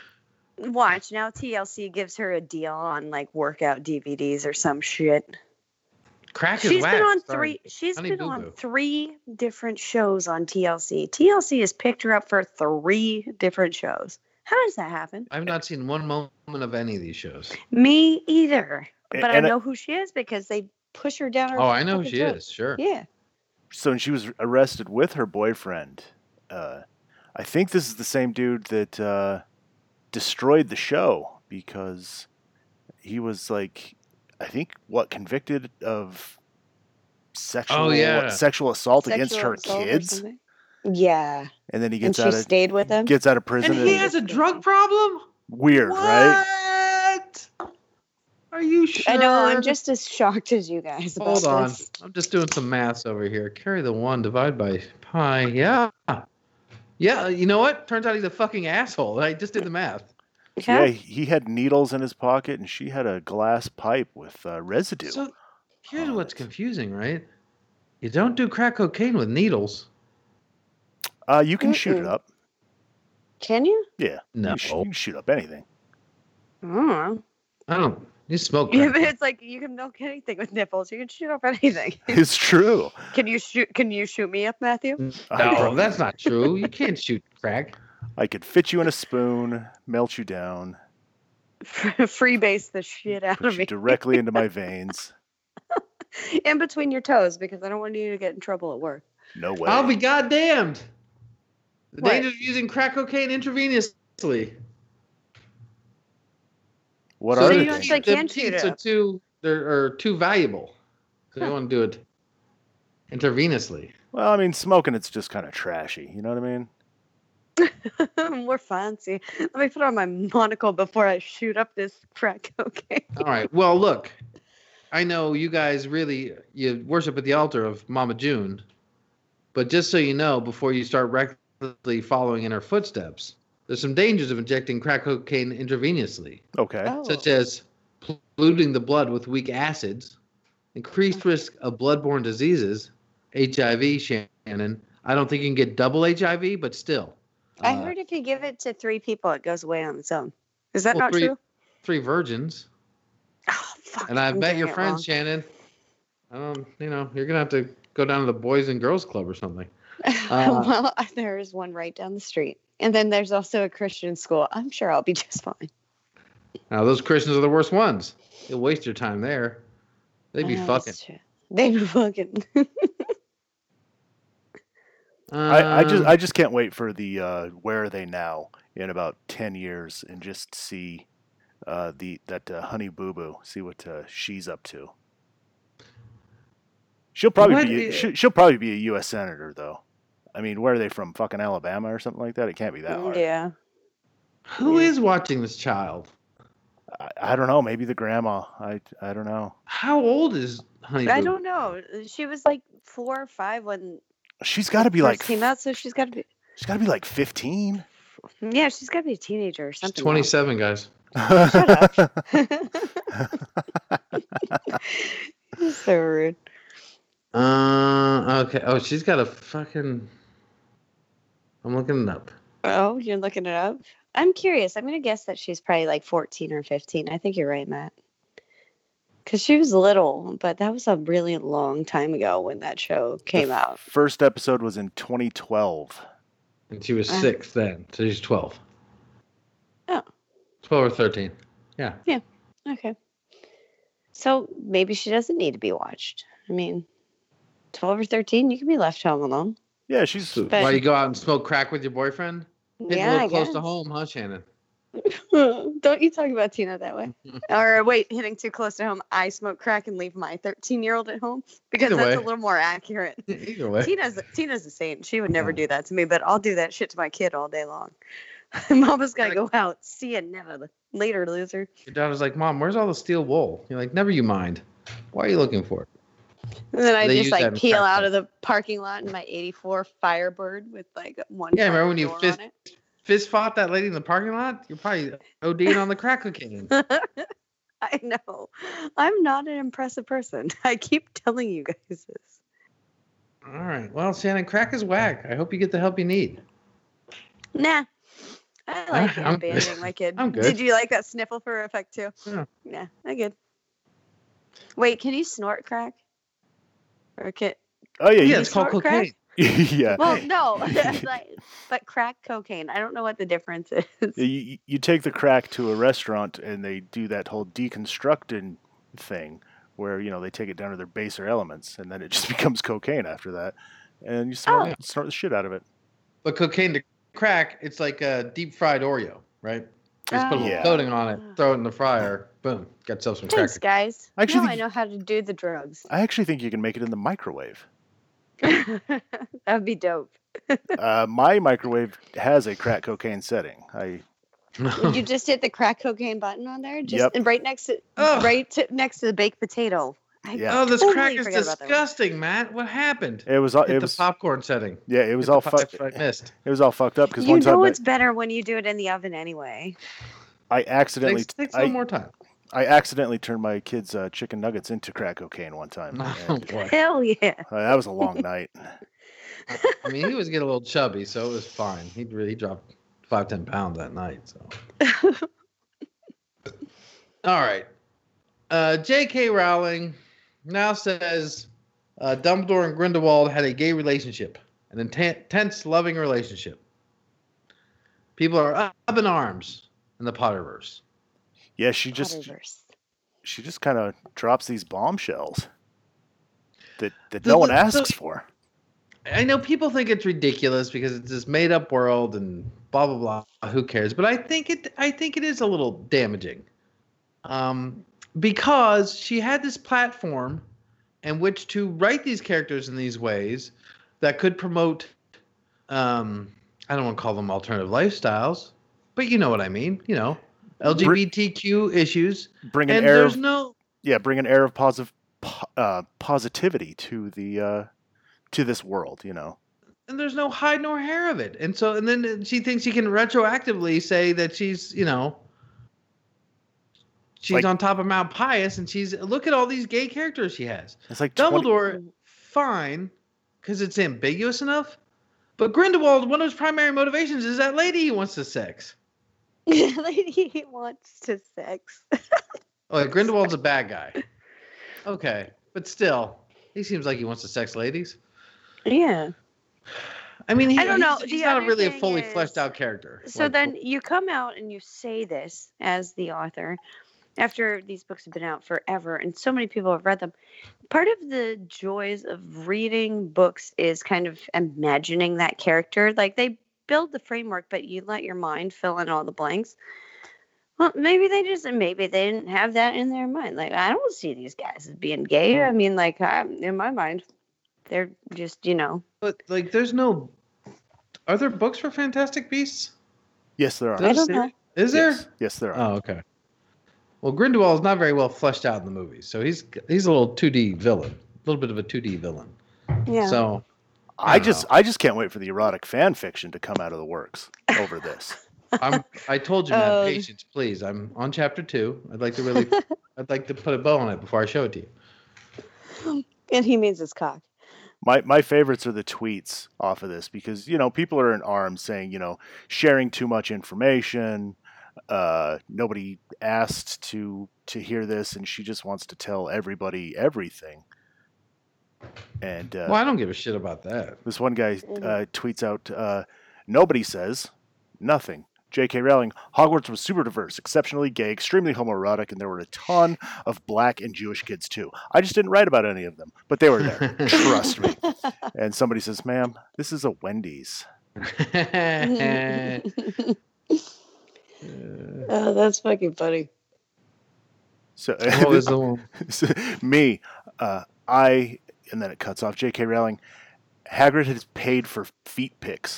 Watch now. T L C gives her a deal on like workout D V Ds or some shit. Crack is She's whack. been on Sorry. three. She's Honey been Boo on Boo. three different shows on T L C. T L C has picked her up for three different shows. How does that happen? I've not seen one moment of any of these shows. Me either. A- But I and I- know who she is because they push her down her. Oh, I know who fucking she throat. is. Sure. Yeah. So when she was arrested with her boyfriend, uh, I think this is the same dude that uh, destroyed the show because he was like, I think what convicted of sexual Oh, yeah. sexual assault against Sexual her assault or kids, something. Yeah. and then he And gets she out of stayed with him. gets out of prison. And he has a drug problem? weird, right? What? Are you sure? I know. I'm just as shocked as you guys. About Hold on. this. I'm just doing some maths over here. Carry the one, divide by pi. Yeah. Yeah, you know what? Turns out he's a fucking asshole. I just did the math. Yeah, he had needles in his pocket, and she had a glass pipe with uh, residue. So here's on what's it. confusing, right? You don't do crack cocaine with needles. Uh, you can shoot it Mm-mm. up. Can you? Yeah. No. You, sh- you can shoot up anything. I don't know. I don't. You smoke Yeah, crack. but it's like you can milk anything with nipples. You can shoot up anything. It's true. Can you shoot? Can you shoot me up, Matthew? I, No, prob- that's not true. You can't shoot crack. I could fit you in a spoon, melt you down, Freebase the shit out put of you me directly into my veins. in between your toes because I don't want you to get in trouble at work. No way. I'll be goddamned. The What? dangers of using crack cocaine intravenously. what So are you the don't things? like- the can shoot teats it are up. too they're are too valuable. So you Huh. want to do it intravenously. Well, I mean, smoking it's just kind of trashy. You know what I mean? We're fancy. Let me put on my monocle before I shoot up this crack cocaine. All right. Well, look, I know you guys really you worship at the altar of Mama June, but just so you know, before you start recklessly following in her footsteps, there's some dangers of injecting crack cocaine intravenously, Okay. Oh. such as polluting the blood with weak acids, increased risk of bloodborne diseases, H I V. Shannon. I don't think you can get double H I V, but still. I Uh, heard if you give it to three people, it goes away on its own. Is that well, not three, true? Three virgins. Oh, fuck. And I I'm bet doing your it friends, wrong. Shannon. Um, you know, you're gonna have to go down to the Boys and Girls Club or something. Uh, well, there is one right down the street. And then there's also a Christian school. I'm sure I'll be just fine. Now those Christians are the worst ones. You'll waste your time there. They'd be Oh, fucking. that's true. They be fucking. I, I just Um, I just can't wait for the uh, where are they now in about ten years and just see uh, the that uh, Honey Boo Boo, see what uh, she's up to. She'll probably What be i- she, she'll probably be a U S senator though. I mean, where are they from? Fucking Alabama or something like that? It can't be that hard. Yeah. Who Yeah. is watching this child? I, I don't know. Maybe the grandma. I I don't know. How old is Honey I Boo? don't know. She was like four or five when She's got to it be first like came out, so she's got to be. she's got to be like fifteen. Yeah, she's got to be a teenager or She's something. now. twenty-seven, guys. Shut up. You're so rude. Uh, okay. Oh, she's got a fucking. I'm looking it up. Oh, you're looking it up? I'm curious. I'm going to guess that she's probably like fourteen or fifteen. I think you're right, Matt. Because she was little, but that was a really long time ago when that show came The out. First episode was in twenty twelve. And she was Uh. six then, so she's twelve. Oh. twelve or thirteen. Yeah. Okay. So maybe she doesn't need to be watched. I mean, twelve or thirteen, you can be left home alone. Yeah, she's So But- why you go out and smoke crack with your boyfriend? It's Yeah, a I little close guess. to home, huh, Shannon? Don't you talk about Tina that way. Or wait, hitting too close to home. I smoke crack and leave my thirteen-year-old at home because Either that's way. a little more accurate. Either way. Tina's Tina's a saint. She would never Yeah. do that to me, but I'll do that shit to my kid all day long. Mama's gotta go out. See you never later, loser. Your daughter's like, Mom, where's all the steel wool? You're like, never you mind. Why are you looking for it? And then I They just use that like in peel crack out pipe. of the parking lot in my eighty-four Firebird with like one. Yeah, remember front when you door fist- on it? Fist fought that lady in the parking lot? You're probably ODing on the crack cocaine. I know. I'm not an impressive person. I keep telling you guys this. All right. Well, Shannon, crack is whack. I hope you get the help you need. Nah. I like I'm abandoning good. my kid. I'm good. Did you like that sniffle for effect too? Yeah. Yeah, I good. Wait, can you snort crack? Or can oh yeah, Yeah, you- it's called snort crack? cocaine. yeah. Well, no, like, but crack cocaine. I don't know what the difference is. You- You, you take the crack to a restaurant and they do that whole deconstructing thing where, you know, they take it down to their baser elements and then it just becomes cocaine after that. And you snort, Oh. snort the shit out of it. But cocaine to crack, it's like a deep fried Oreo, right? Just put a little Yeah. coating on it, throw it in the fryer, boom, got yourself some Thanks, crack. guys. I actually now I think- know how to do the drugs. I actually think you can make it in the microwave. That'd be dope. Uh, my microwave has a crack cocaine setting. I You just hit the crack cocaine button on there, just Yep. and right next to Ugh. right to, next to the baked potato. I Yeah. Oh, this totally crack is forgot about that one. disgusting, Matt. What happened? it was all- Hit it the was popcorn setting. yeah it was Hit all the pipe fucked. I missed. It was all fucked up because You one time know I, it's better when you do it in the oven anyway. I accidentally Takes, takes a I, little more time. I accidentally turned my kids' uh, chicken nuggets into crack cocaine one time. Oh, And, boy. Hell yeah. uh, that was a long night. I mean, he was getting a little chubby, so it was fine. He really he dropped five, ten pounds that night. So, all right. Uh, J K. Rowling now says uh, Dumbledore and Grindelwald had a gay relationship, an intense, loving relationship. People are up in arms in the Potterverse. Yeah, she just Potterverse. she just kind of drops these bombshells that that The- no one the- asks the- for. I know people think it's ridiculous because it's this made-up world and blah blah blah. Who cares? But I think it. I think it is a little damaging, um, because she had this platform in which to write these characters in these ways that could promote. Um, I don't want to call them alternative lifestyles, but you know what I mean. You know, L G B T Q issues, Bring an and air there's of no. yeah, bring an air of positive po- uh, positivity to the uh, to this world. You know. And there's no hide nor hair of it. And so, and then she thinks she can retroactively say that she's, you know, she's Like- on top of Mount Pius, and she's look at all these gay characters she has. It's like twenty Dumbledore, fine, because it's ambiguous enough. But Grindelwald, one of his primary motivations is that lady he wants to sex. Lady wants to sex. Oh, yeah, Grindelwald's a bad guy. Okay, but still, he seems like he wants to sex ladies. Yeah. I mean, he, I don't know. He's, he's The not other really a thing fully is- fleshed out character. So Like, then you come out and you say this as the author after these books have been out forever and so many people have read them. Part of the joys of reading books is kind of imagining that character. Like they build the framework, but you let your mind fill in all the blanks. Well, maybe they just, maybe they didn't have that in their mind. Like, I don't see these guys as being gay. I mean, like, I, in my mind, they're just, you know, But like, there's no. Are there books for Fantastic Beasts? Yes, there are. Did I I don't see know. it? Is there? Yes, yes there are. Oh, okay. Well, Grindelwald is not very well fleshed out in the movies, so he's he's a little two D villain, a little bit of a two D villain. Yeah. So I, I don't just know. I just can't wait for the erotic fan fiction to come out of the works over this. I'm. I told you, Matt, Um, patience, please. I'm on chapter two. I'd like to really, I'd like to put a bow on it before I show it to you. And he means his cock. My my favorites are the tweets off of this because you know people are in arms saying you know sharing too much information. Uh, nobody asked to to hear this, and she just wants to tell everybody everything. And uh, Well, I don't give a shit about that. this one guy uh, tweets out, uh, "Nobody says nothing." J K. Rowling, Hogwarts was super diverse, exceptionally gay, extremely homoerotic, and there were a ton of black and Jewish kids too. I just didn't write about any of them, but they were there. Trust me. And somebody says, "Ma'am, this is a Wendy's." Oh, that's fucking funny. So What was the one? me, uh, I, and then it cuts off. J K. Rowling, Hagrid has paid for feet pics.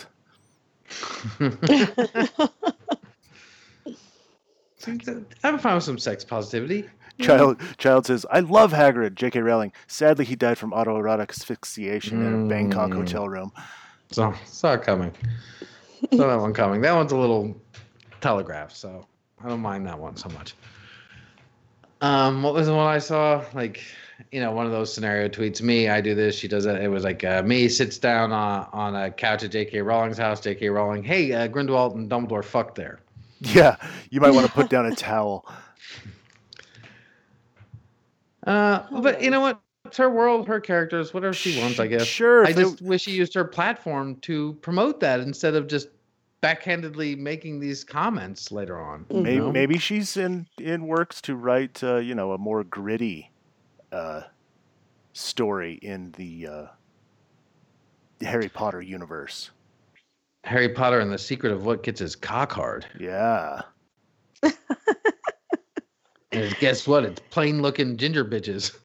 I'm fine with some sex positivity. Child, child says, "I love Hagrid." J K. Rowling, sadly he died from autoerotic asphyxiation in a Bangkok Mm. hotel room. So saw it coming. Saw that one coming. That one's a little telegraphed, so I don't mind that one so much. Um, what was the one I saw? Like, you know, one of those scenario tweets. Me, I do this. She does that. It was like uh, me sits down on on a couch at J K. Rowling's house. J K. Rowling, hey, uh, Grindelwald and Dumbledore fucked there. Yeah, you might want to put down a towel. Uh, but you know what? It's her world, her characters, whatever she wants, I guess. Sure, I if they- just wish she used her platform to promote that instead of just backhandedly making these comments later on. you Maybe, know? maybe she's in in works to write, uh, you know, a more gritty uh, story in the uh, Harry Potter universe. Harry Potter and the Secret of What Gets His Cock Hard. Yeah. And guess what? It's plain looking ginger bitches.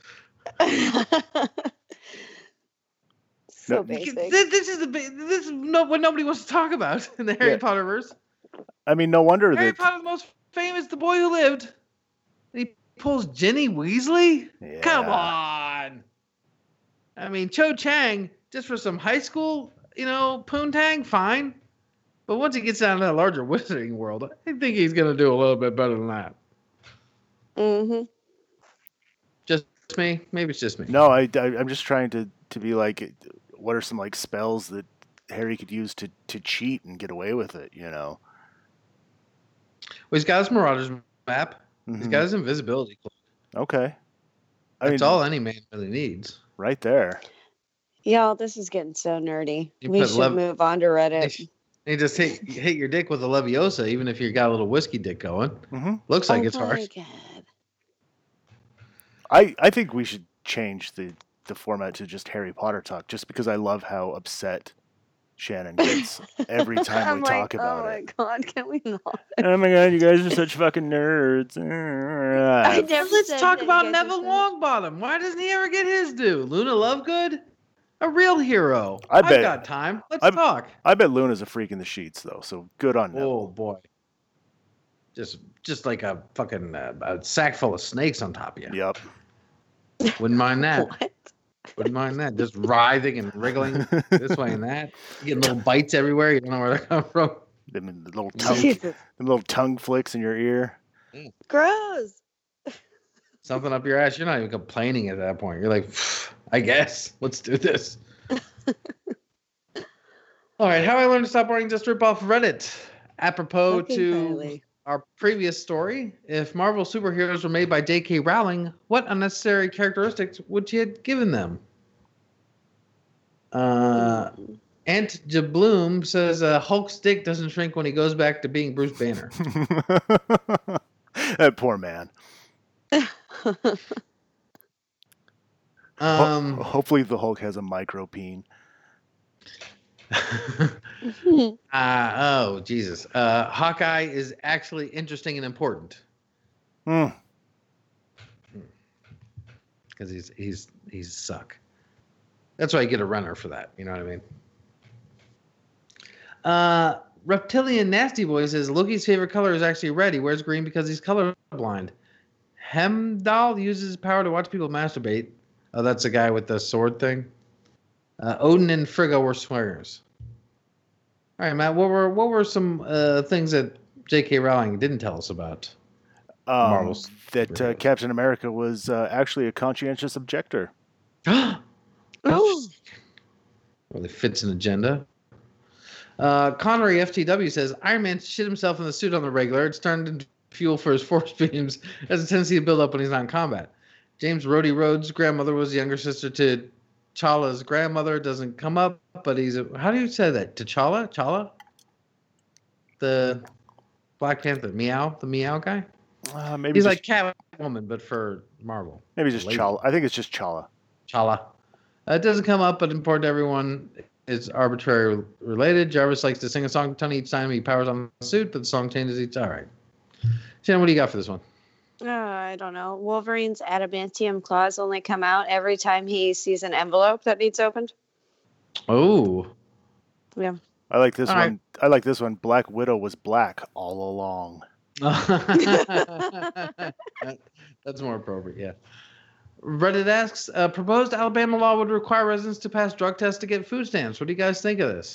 So No, This basic. this is the bi- this is no, what nobody wants to talk about in the Harry Yeah. Potter verse. I mean, no wonder Harry that. Potter's most famous, The Boy Who Lived. He pulls Ginny Weasley. Come Yeah. on. I mean, Cho Chang, just for some high school, you know, poontang, fine. But once he gets down to that larger wizarding world, I think he's going to do a little bit better than that. Mm-hmm. Just me? Maybe it's just me. No, I, I I'm just trying to to be like, what are some like spells that Harry could use to to cheat and get away with it? You know. Well, he's got his Marauders map. He's Mhm. got his invisibility cloak. Okay. I That's mean, all any man really needs. right there. Y'all, this is getting so nerdy. You We put should lev- move on to Reddit. You just hit, hit your dick with a Leviosa, even if you got a little whiskey dick going. hmm Looks like Oh it's my hard. God. I I think we should change the the format to just Harry Potter talk, just because I love how upset Shannon gets every time I'm we like, talk about oh it. my God, can we not? Oh my god, you guys are such fucking nerds. I never Let's said talk that about you guys are Neville so- Longbottom. Why doesn't he ever get his due? Luna Lovegood? A real hero. I I've bet- got time. Let's I've- talk. I bet Luna's a freak in the sheets, though. So good on Neville. Oh boy. Just just like a fucking uh, a sack full of snakes on top of you. Yep. Wouldn't mind that. What? Wouldn't mind that. Just writhing and wriggling this way and that. You getting little bites everywhere. You don't know where they're coming from. Them the little tongue, Jesus. them little tongue flicks in your ear. Gross. Something up your ass. You're not even complaining at that point. You're like, I guess. Let's do this. All right. How I learned to stop boring just rip off Reddit. Apropos Fucking to Kylie. our previous story, if Marvel superheroes were made by J K. Rowling, what unnecessary characteristics would she have given them? Uh, Ant Jabloom says uh, Hulk's dick doesn't shrink when he goes back to being Bruce Banner. That poor man. Ho- Um, Hopefully the Hulk has a micro peen. Mm-hmm. uh, oh, Jesus. Uh, Hawkeye is actually interesting and important Hmm. because he's he's he's suck. That's why you get a runner for that. You know what I mean? Uh, Reptilian Nasty Boy says Loki's favorite color is actually red. He wears green because he's colorblind. Hemdall uses his power to watch people masturbate. Oh, that's the guy with the sword thing. Uh, Odin and Frigga were swingers. All right, Matt. What were what were some uh, things that J K. Rowling didn't tell us about? Um, Marvel's that uh, Captain America was uh, actually a conscientious objector. Oh, Really fits an agenda. Uh, Connery F T W says Iron Man shit himself in the suit on the regular. It's turned into fuel for his force beams. Has a tendency to build up when he's not in combat. James Rhodey Rhodes' grandmother was the younger sister to Chala's grandmother. Doesn't come up, but he's a, how do you say that? T'Challa? Chala? The Black Panther. Meow? The Meow guy? Uh, maybe He's just, like Catwoman, but for Marvel. maybe just Lady. Chala. I think it's just Chala. Chala. Uh, it doesn't come up, but important to everyone. It's arbitrary related. Jarvis likes to sing a song to Tony each time he powers on the suit, but the song changes each. All right. Shannon, what do you got for this one? uh, I don't know. Wolverine's adamantium claws only come out every time he sees an envelope that needs opened. Oh. Yeah. I like this All one. right. I like this one. Black Widow was black all along. That's more appropriate, yeah. Reddit asks, uh, proposed Alabama law would require residents to pass drug tests to get food stamps. What do you guys think of this?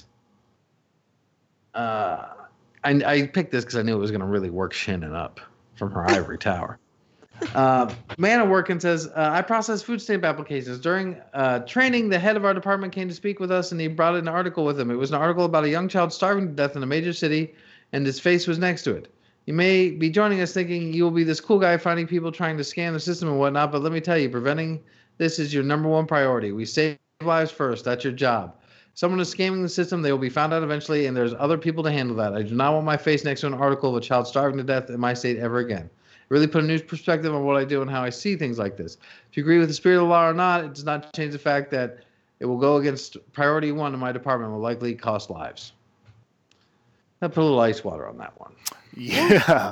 Uh, I, I picked this because I knew it was going to really work Shannon up from her ivory tower. Uh, Mana Workin says, uh, I process food stamp applications. During uh, training, the head of our department came to speak with us, and he brought an article with him. It was an article about a young child starving to death in a major city, and his face was next to it. You may be joining us thinking you will be this cool guy finding people trying to scam the system and whatnot, but let me tell you, preventing this is your number one priority. We save lives first. That's your job. Someone is scamming the system. They will be found out eventually, and there's other people to handle that. I do not want my face next to an article of a child starving to death in my state ever again. It really put a new perspective on what I do and how I see things like this. If you agree with the spirit of the law or not, it does not change the fact that it will go against priority one in my department and will likely cost lives. I put a little ice water on that one. Yeah.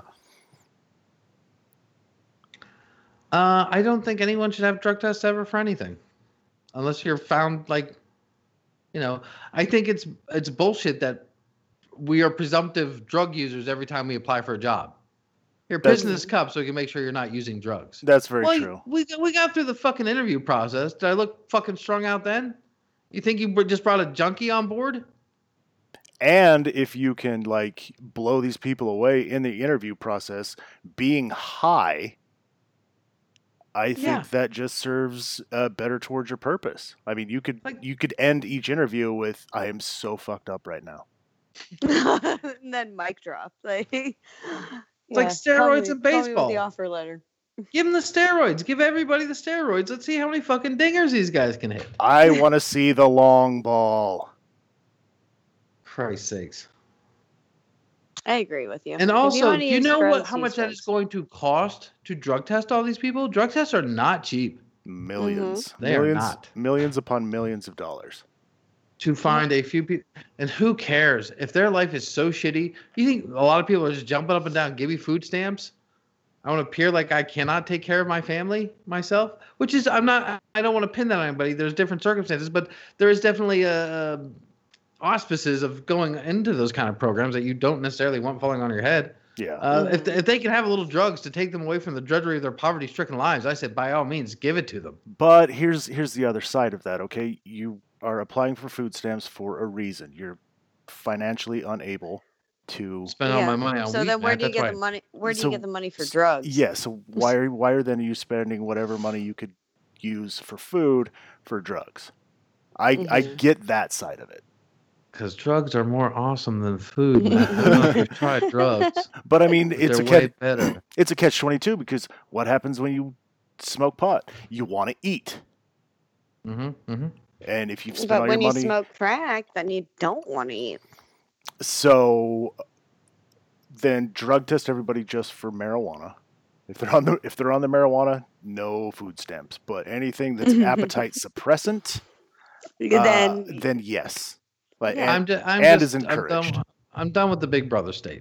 Uh, I don't think anyone should have drug tests ever for anything, unless you're found like, you know. I think it's it's bullshit that we are presumptive drug users every time we apply for a job. You're That's- pissing this cup so we can make sure you're not using drugs. That's very well, true. We we got through the fucking interview process. Did I look fucking strung out then? You think you just brought a junkie on board? And if you can like blow these people away in the interview process, being high, I think Yeah. that just serves uh, better towards your purpose. I mean, you could Like- you could end each interview with "I am so fucked up right now." And then mic drop. Like, it's like steroids in baseball. the offer letter. Give them the steroids. Give everybody the steroids. Let's see how many fucking dingers these guys can hit. I want to see the long ball. Christ's sakes. I agree with you. And If you also, wanna do you use know what? drugs, How use much that is drugs. going to cost to drug test all these people? Drug tests are not cheap. 1000000s They are millions, not. millions upon millions of dollars. To find a few people, and who cares if their life is so shitty? You think a lot of people are just jumping up and down, give me food stamps? I want to appear like I cannot take care of my family myself, which is I'm not. I don't want to pin that on anybody. There's different circumstances, but there is definitely a, a auspices of going into those kind of programs that you don't necessarily want falling on your head. Yeah. Uh, if, if they can have a little drugs to take them away from the drudgery of their poverty-stricken lives, I said by all means, give it to them. But here's here's the other side of that. Okay, you are applying for food stamps for a reason. You're financially unable to. Spend all my money on So wheat, then, where Matt, do you that's get why- the money? Where do So- you get the money for drugs? Yeah. So why are why are then you spending whatever money you could use for food for drugs? I I Mhm. get that side of it. Because drugs are more awesome than food, man. I don't know if you've tried drugs. But I mean, it's They're a way catch, better. it's a catch twenty-two because what happens when you smoke pot? You want to eat, Mm-hmm, mm-hmm. and if you've spent But all when your you money, smoke crack, then you don't want to eat. so then drug test everybody just for marijuana. If they're on the if they're on the marijuana, no food stamps. But anything that's appetite suppressant, uh, then then yes. Like, Yeah. and, I'm, ju- I'm and just is I'm done, encouraged. I'm done with the Big Brother state.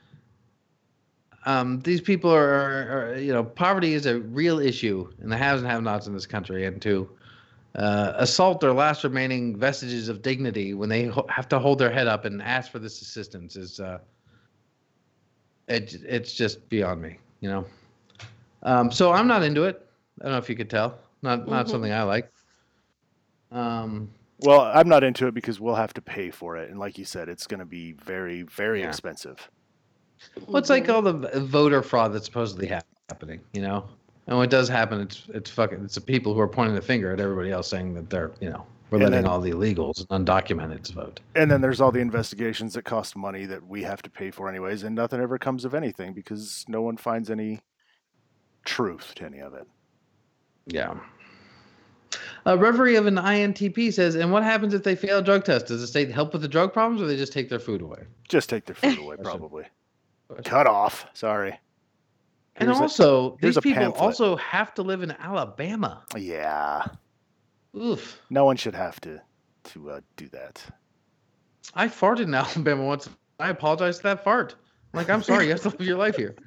Um, these people are, are, you know, poverty is a real issue in the haves and have-nots in this country, and to uh, assault their last remaining vestiges of dignity when they ho- have to hold their head up and ask for this assistance is uh, it, it's just beyond me, you know. Um, so I'm not into it. I don't know if you could tell. Not not Mhm. something I like. Um, Well, I'm not into it because we'll have to pay for it, and like you said, it's going to be very, very Yeah. expensive. well, it's like all the v- voter fraud that's supposedly hap- happening, you know. And when it does happen, it's it's fucking it's the people who are pointing the finger at everybody else, saying that they're you know we're And letting then- all the illegals and undocumented to vote. And then there's all the investigations that cost money that we have to pay for anyways, and nothing ever comes of anything because no one finds any truth to any of it. Yeah. A reverie of an I N T P says, and what happens if they fail a drug test? Does the state help with the drug problems, or they just take their food away? Just take their food away, probably. Cut off. Sorry. And Here's a- also, here's these a people pamphlet. also have to live in Alabama. Yeah. Oof. No one should have to to uh, do that. I farted in Alabama once. I apologize to that fart. I'm like, I'm sorry, you have to live your life here.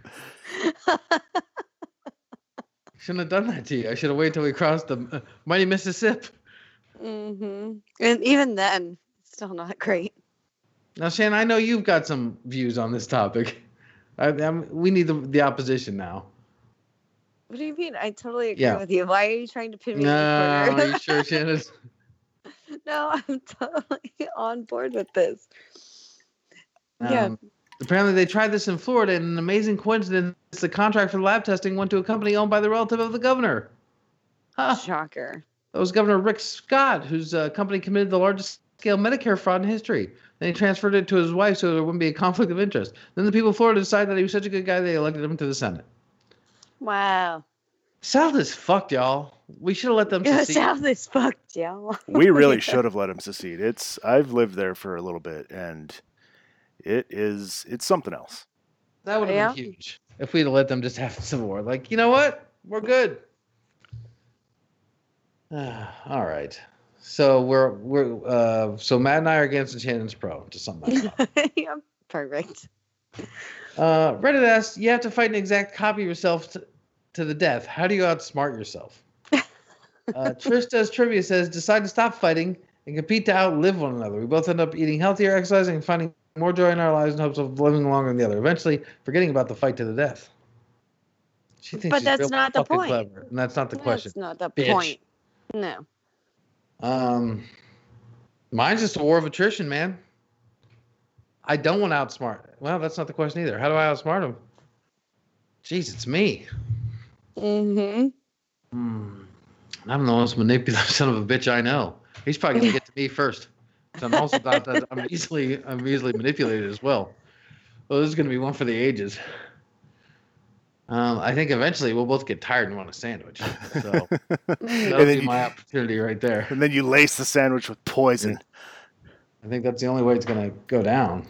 Shouldn't have done that to you. I should have waited till we crossed the uh, mighty Mississippi. hmm And even then, it's still not great. Now, Shannon, I know you've got some views on this topic. I, I'm, we need the, the opposition now. What do you mean? I totally agree Yeah. with you. Why are you trying to pin me No, in the are corner? you sure, Shannon? No, I'm totally on board with this. Yeah. Um, apparently, they tried this in Florida, and an amazing coincidence, the contract for the lab testing went to a company owned by the relative of the governor. Huh. Shocker. That was Governor Rick Scott, whose uh, company committed the largest scale Medicare fraud in history. Then he transferred it to his wife so there wouldn't be a conflict of interest. Then the people of Florida decided that he was such a good guy, they elected him to the Senate. Wow. South is fucked, y'all. We should have let them Yeah, secede. South is fucked, y'all. We really should have let him secede. It's I've lived there for a little bit, and it is it's something else. That would have Yeah. been huge if we'd have let them just have a civil war. Like, you know what? We're good. All right. So we're we're uh, so Matt and I are against and Shannon's pro to sum that up. Yeah, perfect. Uh, Reddit asks, you have to fight an exact copy of yourself to, to the death. How do you outsmart yourself? Uh, Trista's Trivia says, decide to stop fighting and compete to outlive one another. We both end up eating healthier, exercising, and finding more joy in our lives in hopes of living longer than the other, eventually forgetting about the fight to the death. She thinks But she's that's real not the fucking point. clever, and that's not the question. That's not the Bitch. point. No. Um, mine's just a war of attrition, man. I don't want to outsmart. Well, that's not the question either. How do I outsmart him? Jeez, it's me. Mm-hmm. Hmm. I'm the most manipulative son of a bitch I know. He's probably gonna get to me first. 'Cause I'm also thought that I'm easily I'm easily manipulated as well. Well, this is gonna be one for the ages. Um, I think eventually we'll both get tired and want a sandwich. So that'll and, then be you, my opportunity right there. and then you lace the sandwich with poison. I think that's the only way it's gonna go down.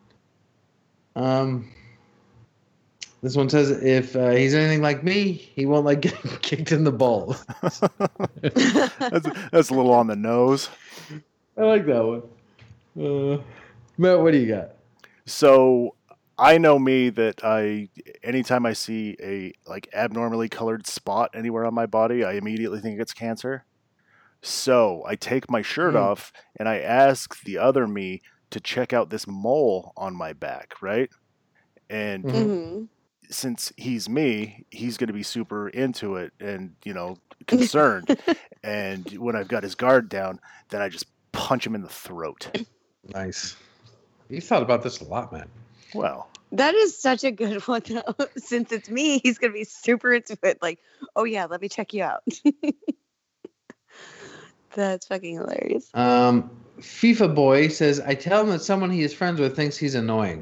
Um, this one says if uh, he's anything like me, he won't like getting kicked in the balls. that's, that's a little on the nose. I like that one. Uh, Matt, what do you got? So I know me that I anytime I see a like abnormally colored spot anywhere on my body, I immediately think it's cancer. So I take my shirt Mm. off and I ask the other me to check out this mole on my back, right? And Mhm. Mm-hmm. since he's me, he's going to be super into it and, you know, concerned. And when I've got his guard down, then I just punch him in the throat. Nice. You thought about this a lot, man. Well, That is such a good one, though. Since it's me, he's going to be super into it. Like, oh, yeah, let me check you out. That's fucking hilarious. Um, FIFA Boy says, I tell him that someone he is friends with thinks he's annoying.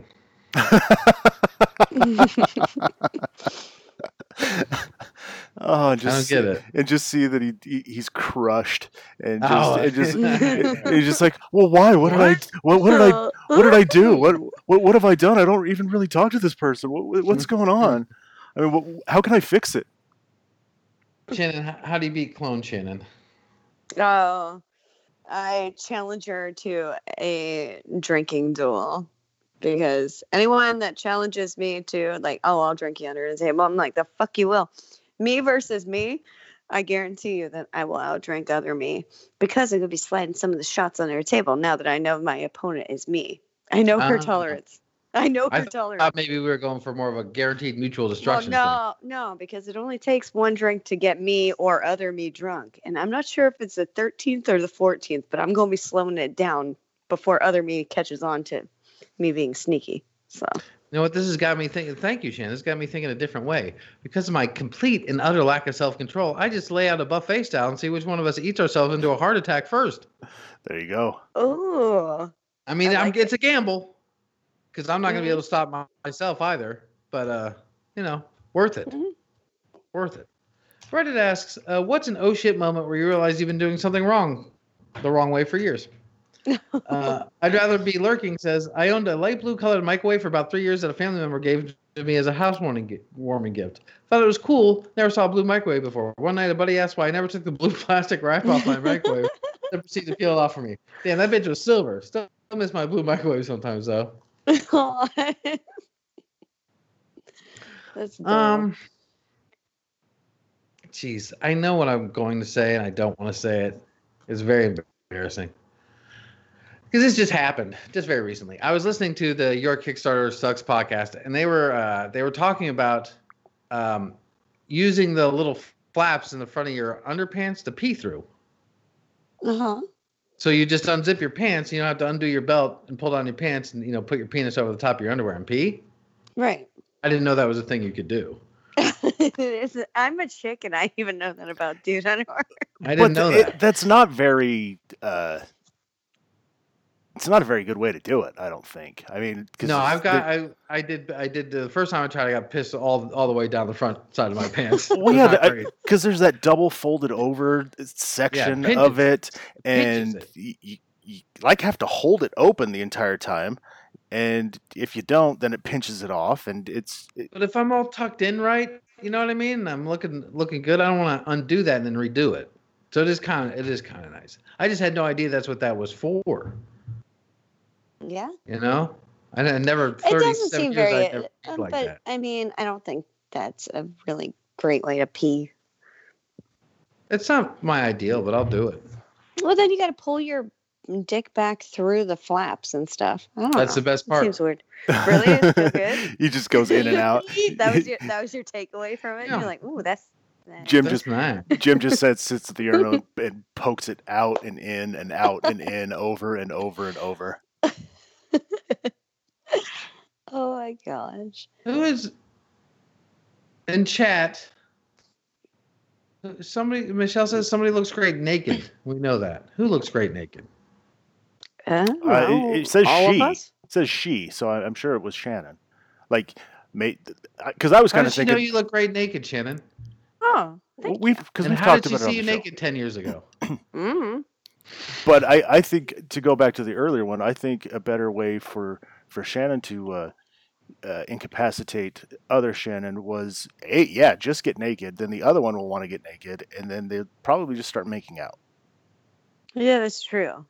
oh, just I don't get it. and just see that he, he he's crushed and just, Oh. and just and he's just like, well, why? What did I? What? What, what did I? What did I do? What, what what have I done? I don't even really talk to this person. What, what- what's going on? I mean, what, how can I fix it? Shannon, h- how do you beat Clone Shannon? Oh, I challenge her to a drinking duel because anyone that challenges me to like, oh, I'll drink you under the table, I'm like, the fuck you will. Me versus me, I guarantee you that I will outdrink other me because I'm going to be sliding some of the shots on their table now that I know my opponent is me. I know her Uh, tolerance. I know I her tolerance. thought maybe we were going for more of a guaranteed mutual Well, destruction. no, no, because it only takes one drink to get me or other me drunk. And I'm not sure if it's the thirteenth or the fourteenth, but I'm going to be slowing it down before other me catches on to me being sneaky. So, You know what? This has got me thinking. Thank you, Shannon. This has got me thinking a different way. Because of my complete and utter lack of self-control, I just lay out a buffet style and see which one of us eats ourselves into a heart attack first. There you go. oh, I mean, I I'm, like it's a gamble because I'm not going to be Mhm. able to stop my, myself either. But, uh, you know, worth it. Mhm. Worth it. Reddit asks, uh, what's an oh shit moment where you realize you've been doing something wrong the wrong way for years? Uh, I'd rather be lurking says, I owned a light blue colored microwave for about three years that a family member gave to me as a housewarming gi- warming gift. Thought it was cool. Never saw a blue microwave before. One night a buddy asked why I never took the blue plastic wrap off my microwave. Then proceeded to peel it off for me. Damn, that bitch was silver. Still miss my blue microwave sometimes though. That's um. Um, Jeez, I know what I'm going to say and I don't want to say it. It's very embarrassing. Because this just happened just very recently. I was listening to the Your Kickstarter Sucks podcast, and they were uh, they were talking about um, using the little flaps in the front of your underpants to pee through. Uh huh. So you just unzip your pants, you don't have to undo your belt and pull down your pants, and you know put your penis over the top of your underwear and pee. Right. I didn't know that was a thing you could do. It is- I'm a chick, and I even know that about dude underwear. I didn't but know it- that. that's not very. Uh, it's not a very good way to do it. I don't think. I mean, 'cause No, it's- I've got the- I I did I did the first time I tried I got pissed all all the way down the front side of my pants. Well, It yeah, was not the- great. because there's that double folded over section pinches of it. it, pinches and it. you, you, you like have to hold it open the entire time, and if you don't, then it pinches it off, and it's it, But if I'm all tucked in right, you know what I mean? I'm looking looking good. I don't want to undo that and then redo it. So it is kind of it is kind of nice. I just had no idea that's what that was for. Yeah. You know, I, I never. It doesn't thirty-seven seem years, very, I never peed um, like but that. I mean, I don't think that's a really great way to pee. It's not my ideal, but I'll do it. Well, then you got to pull your dick back through the flaps and stuff. I don't That's know. the best It part. seems weird. Really? It's so good? he just goes in and out. that was your that was your takeaway from it. Yeah. You're like, ooh, that's. That. Jim That's just nice. Jim just said sits at the urinal and pokes it out and in and out and in over and over and over. Oh my gosh. Who is in chat? Somebody, Michelle says somebody looks great naked. We know that. Who looks great naked? Uh, Uh, it, it says all she. of us? It says she, so I, I'm sure it was Shannon. Like, because I was How kind does of she know thinking you look great naked, Shannon? Oh, thank we've you. because And we've how talked did she about it on see the you show. naked ten years ago? Mm-hmm. But I, I think to go back to the earlier one, I think a better way for for Shannon to uh, uh, incapacitate other Shannon was a yeah, just get naked. Then the other one will want to get naked, and then they'll probably just start making out. Yeah, that's true.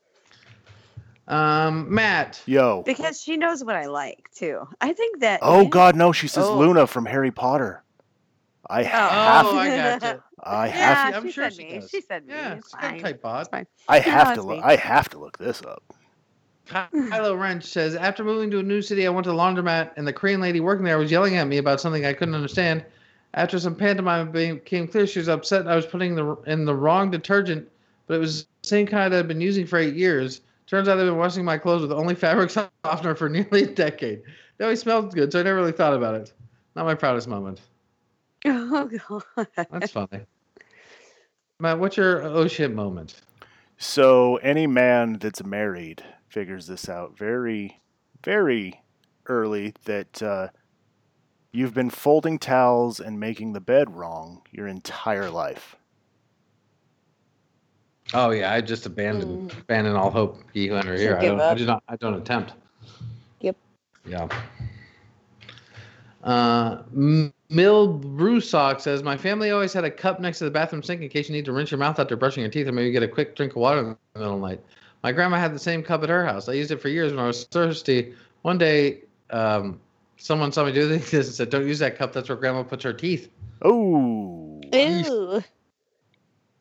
Um, Matt. Yo. Because she knows what I like too. I think that. Oh yeah. God, no! She says Oh. Luna from Harry Potter. I have, Oh, I got you. I have, Yeah, I'm she sure said she me. does. She said me. Yeah, It's she's got a fine. tight bod. It's fine. I You have know, to it's look. me. I have to look this up. Kylo Wrench says, after moving to a new city, I went to the laundromat, and the Korean lady working there was yelling at me about something I couldn't understand. After some pantomime became clear, she was upset I was putting the in the wrong detergent, but it was the same kind I'd been using for eight years. Turns out I've been washing my clothes with only fabric softener for nearly a decade. They always smelled good, so I never really thought about it. Not my proudest moment. Oh God. That's funny. Matt, what's your oh shit moment? So any man that's married figures this out very, very early that uh, you've been folding towels and making the bed wrong your entire life. Oh yeah, I just abandoned Mm. abandoned all hope. He who enter So here. I give don't. I up. do not. I don't attempt. Yep. Yeah. Uh, M- Mill Brusock says, my family always had a cup next to the bathroom sink in case you need to rinse your mouth after brushing your teeth or maybe get a quick drink of water in the middle of the night. My grandma had the same cup at her house. I used it for years when I was thirsty. One day, um, someone saw me do this and said, don't use that cup. That's where grandma puts her teeth. Oh, Ew.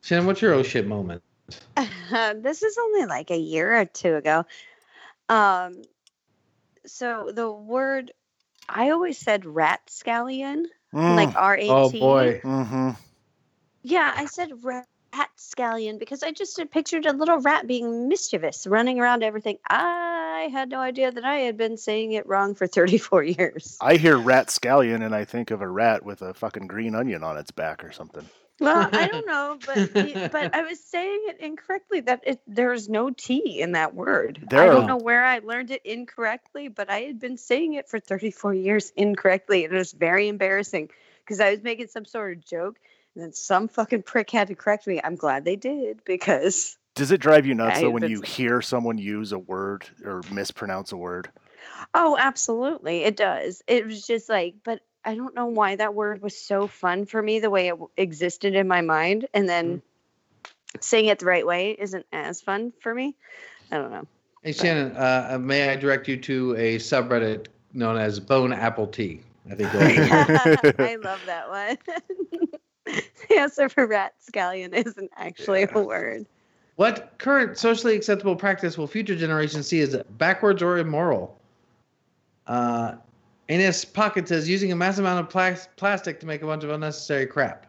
Shannon, what's your oh shit moment? Uh, this is only like a year or two ago. Um, so the word I always said ratscallion, Mm. like R A T. Oh boy. Mm-hmm. Yeah, I said ratscallion because I just had pictured a little rat being mischievous, running around everything. I had no idea that I had been saying it wrong for thirty-four years. I hear rat scallion and I think of a rat with a fucking green onion on its back or something. Well, I don't know, but but I was saying it incorrectly. That it, there's no T in that word. There I are- don't know where I learned it incorrectly, but I had been saying it for thirty-four years incorrectly, and it was very embarrassing because I was making some sort of joke, and then some fucking prick had to correct me. I'm glad they did because. Does it drive you nuts I though when was- you hear someone use a word or mispronounce a word? Oh, absolutely, it does. It was just like, but I don't know why that word was so fun for me the way it w- existed in my mind, and then saying it the right way isn't as fun for me. I don't know. Hey Shannon, uh, may I direct you to a subreddit known as Bone Apple Tea? I think. you'll- I love that one. The answer for ratscallion isn't actually a word. What current socially acceptable practice will future generations see as backwards or immoral? Uh, Ines Pocket says using a massive amount of plas- plastic to make a bunch of unnecessary crap.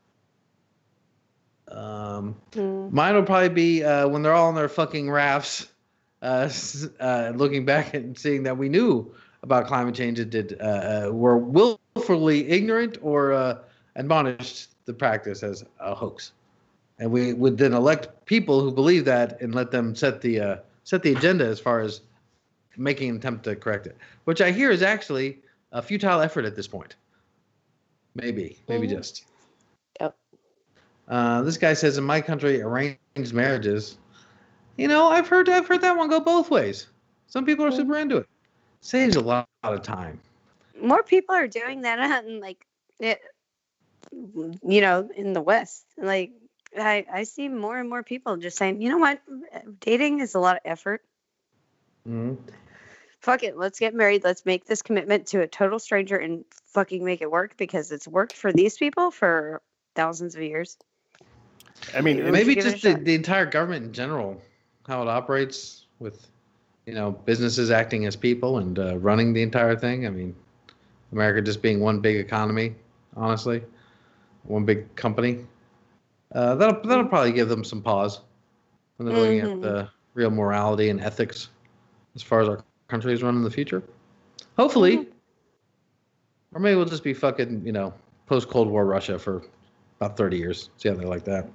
Um, Hmm. Mine will probably be uh, when they're all on their fucking rafts, uh, s- uh, looking back and seeing that we knew about climate change and did uh, uh, were willfully ignorant or uh, admonished the practice as a hoax, and we would then elect people who believe that and let them set the uh, set the agenda as far as making an attempt to correct it, which I hear is actually a futile effort at this point. Maybe, maybe Mhm. just. Yep. Uh, this guy says in my country, arranged marriages. You know, I've heard I've heard that one go both ways. Some people are Mhm. super into it. Saves a lot, lot of time. More people are doing that on like it, you know, in the West. Like I, I see more and more people just saying, you know what, dating is a lot of effort. Mm-hmm. Fuck it, let's get married. Let's make this commitment to a total stranger and fucking make it work because it's worked for these people for thousands of years. I mean, Maybe Maybe give it a just the, shot. the entire government in general, how it operates with, you know, businesses acting as people and uh, running the entire thing. I mean, America just being one big economy, honestly, one big company. Uh, that'll that'll probably give them some pause when they're looking Mhm. at the real morality and ethics as far as our country is run in the future. Hopefully, Mhm. or maybe we'll just be fucking, you know, post Cold War Russia for about thirty years. See how they like that.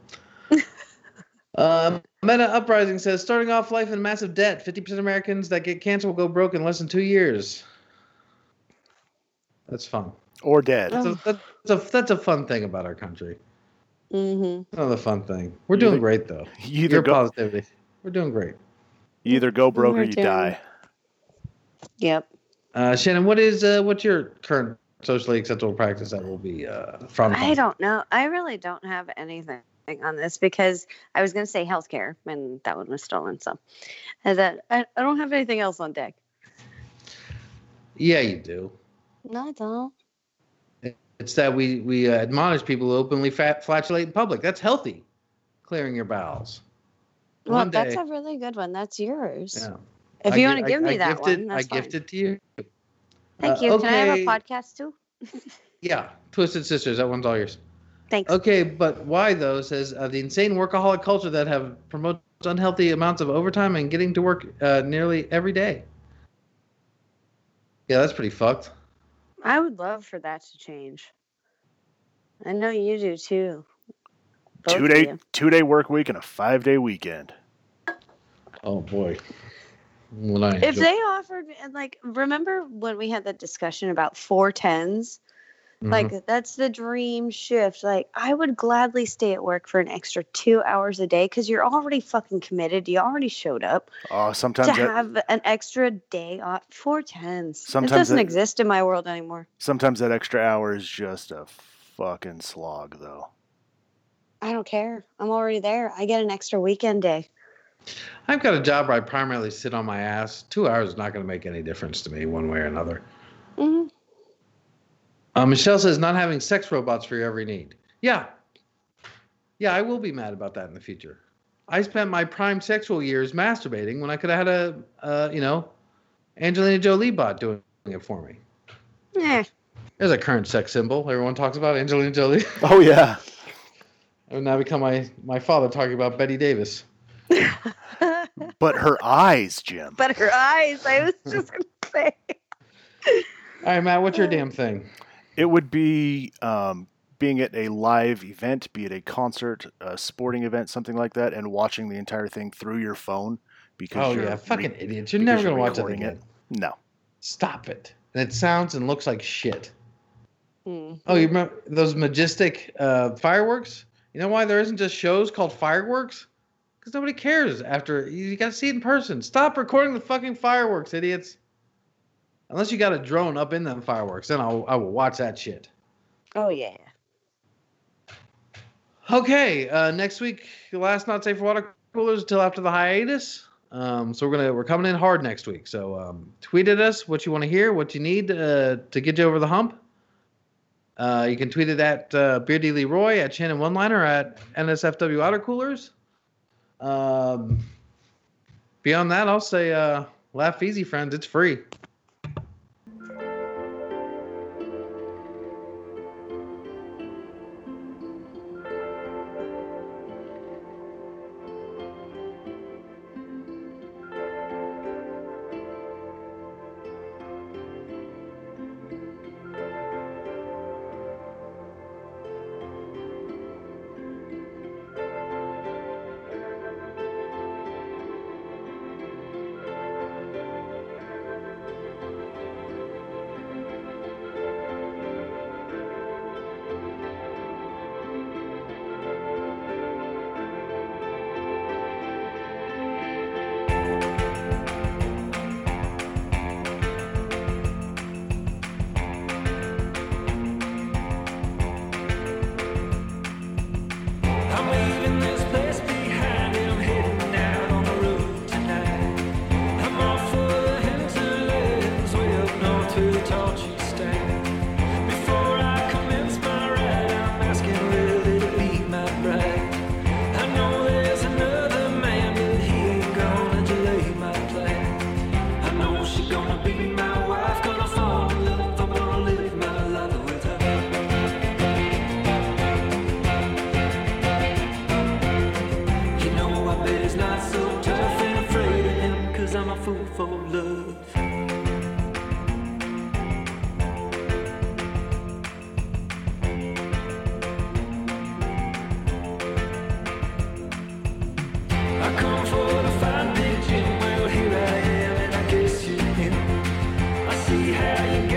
Um, Meta Uprising says, starting off life in massive debt. fifty percent of Americans that get cancer will go broke in less than two years. That's fun. or dead. That's a, that's a, that's a fun thing about our country. Mhm. Another fun thing. We're You doing either- great, though. You either Your go, positivity. We're doing great. you either go broke or We're you doing- die. Yep. Uh, Shannon, what is uh, what's your current socially acceptable practice that will be uh, from? I don't know. I really don't have anything on this because I was going to say healthcare and that one was stolen. So and that I, I don't have anything else on deck. Yeah, you do. No, I don't. It's that we we uh, admonish people who openly fat, flatulate in public. That's healthy. Clearing your bowels. Well, One that's day. a really good one. That's yours. Yeah. If I you gi- want to I- give me I that gifted, one, that's I fine. gifted to you. Thank Uh, you. Can I have okay. a podcast too? Yeah, Twisted Sisters. That one's all yours. Thanks. Okay, but why though? Says uh, the insane workaholic culture that have promotes unhealthy amounts of overtime and getting to work uh, nearly every day. Yeah, that's pretty fucked. I would love for that to change. I know you do too. Both Two of day you. two day work week and a five day weekend. Oh boy. Well, I If enjoy- they offered, and like, remember when we had that discussion about four tens? Mhm. Like, that's the dream shift. Like, I would gladly stay at work for an extra two hours a day because you're already fucking committed. You already showed up Oh, sometimes to that have an extra day off. Four tens. It Sometimes doesn't that- exist in my world anymore. sometimes that extra hour is just a fucking slog though. I don't care. I'm already there. I get an extra weekend day. I've got a job where I primarily sit on my ass. Two hours is not going to make any difference to me one way or another. hmm Uh, Michelle says not having sex robots for your every need. Yeah. Yeah, I will be mad about that in the future. I spent my prime sexual years masturbating when I could have had a, uh, you know, Angelina Jolie bot doing it for me. Yeah. There's a current sex symbol everyone talks about, Angelina Jolie. Oh, yeah. It would now become my, my father talking about Betty Davis. But her eyes, Jim. But her eyes, I was just going to say. All right, Matt, what's your damn thing? It would be um, being at a live event, be it a concert, a sporting event, something like that, and watching the entire thing through your phone. Because Oh, you're yeah, fucking re- idiots. You're because never going to watch that recording again. it. No. Stop it. And it sounds and looks like shit. Mm. Oh, you remember those majestic uh, fireworks? You know why there isn't just shows called fireworks? Because nobody cares after. You got to see it in person. Stop recording the fucking fireworks, idiots. Unless you got a drone up in them fireworks, then I'll, I will watch that shit. Oh, yeah. Okay, uh, next week, last Not Safe for Water Coolers until after the hiatus. Um, so we're gonna we're coming in hard next week. So um, tweet at us what you want to hear, what you need uh, to get you over the hump. Uh, you can tweet it at uh, Beardy Leroy, at Shannon One Liner, at N S F W Water Coolers. Um, beyond that, I'll say uh, laugh easy, friends. It's free. I'm leaving this place behind and I'm heading out on the road tonight. I'm off for the hinterlands, way up north to the tall tree stand. Before I commence my ride, I'm asking will it be my bride? I know there's another man, but he ain't gonna delay my plan. I know she's gonna be my wife, gonna fall in love, I'm gonna live my life with her. You know I bet it's not so tough and afraid of him, cause I'm a fool for love. I come for the fine pigeon, well here I am and I guess you're him. I see how you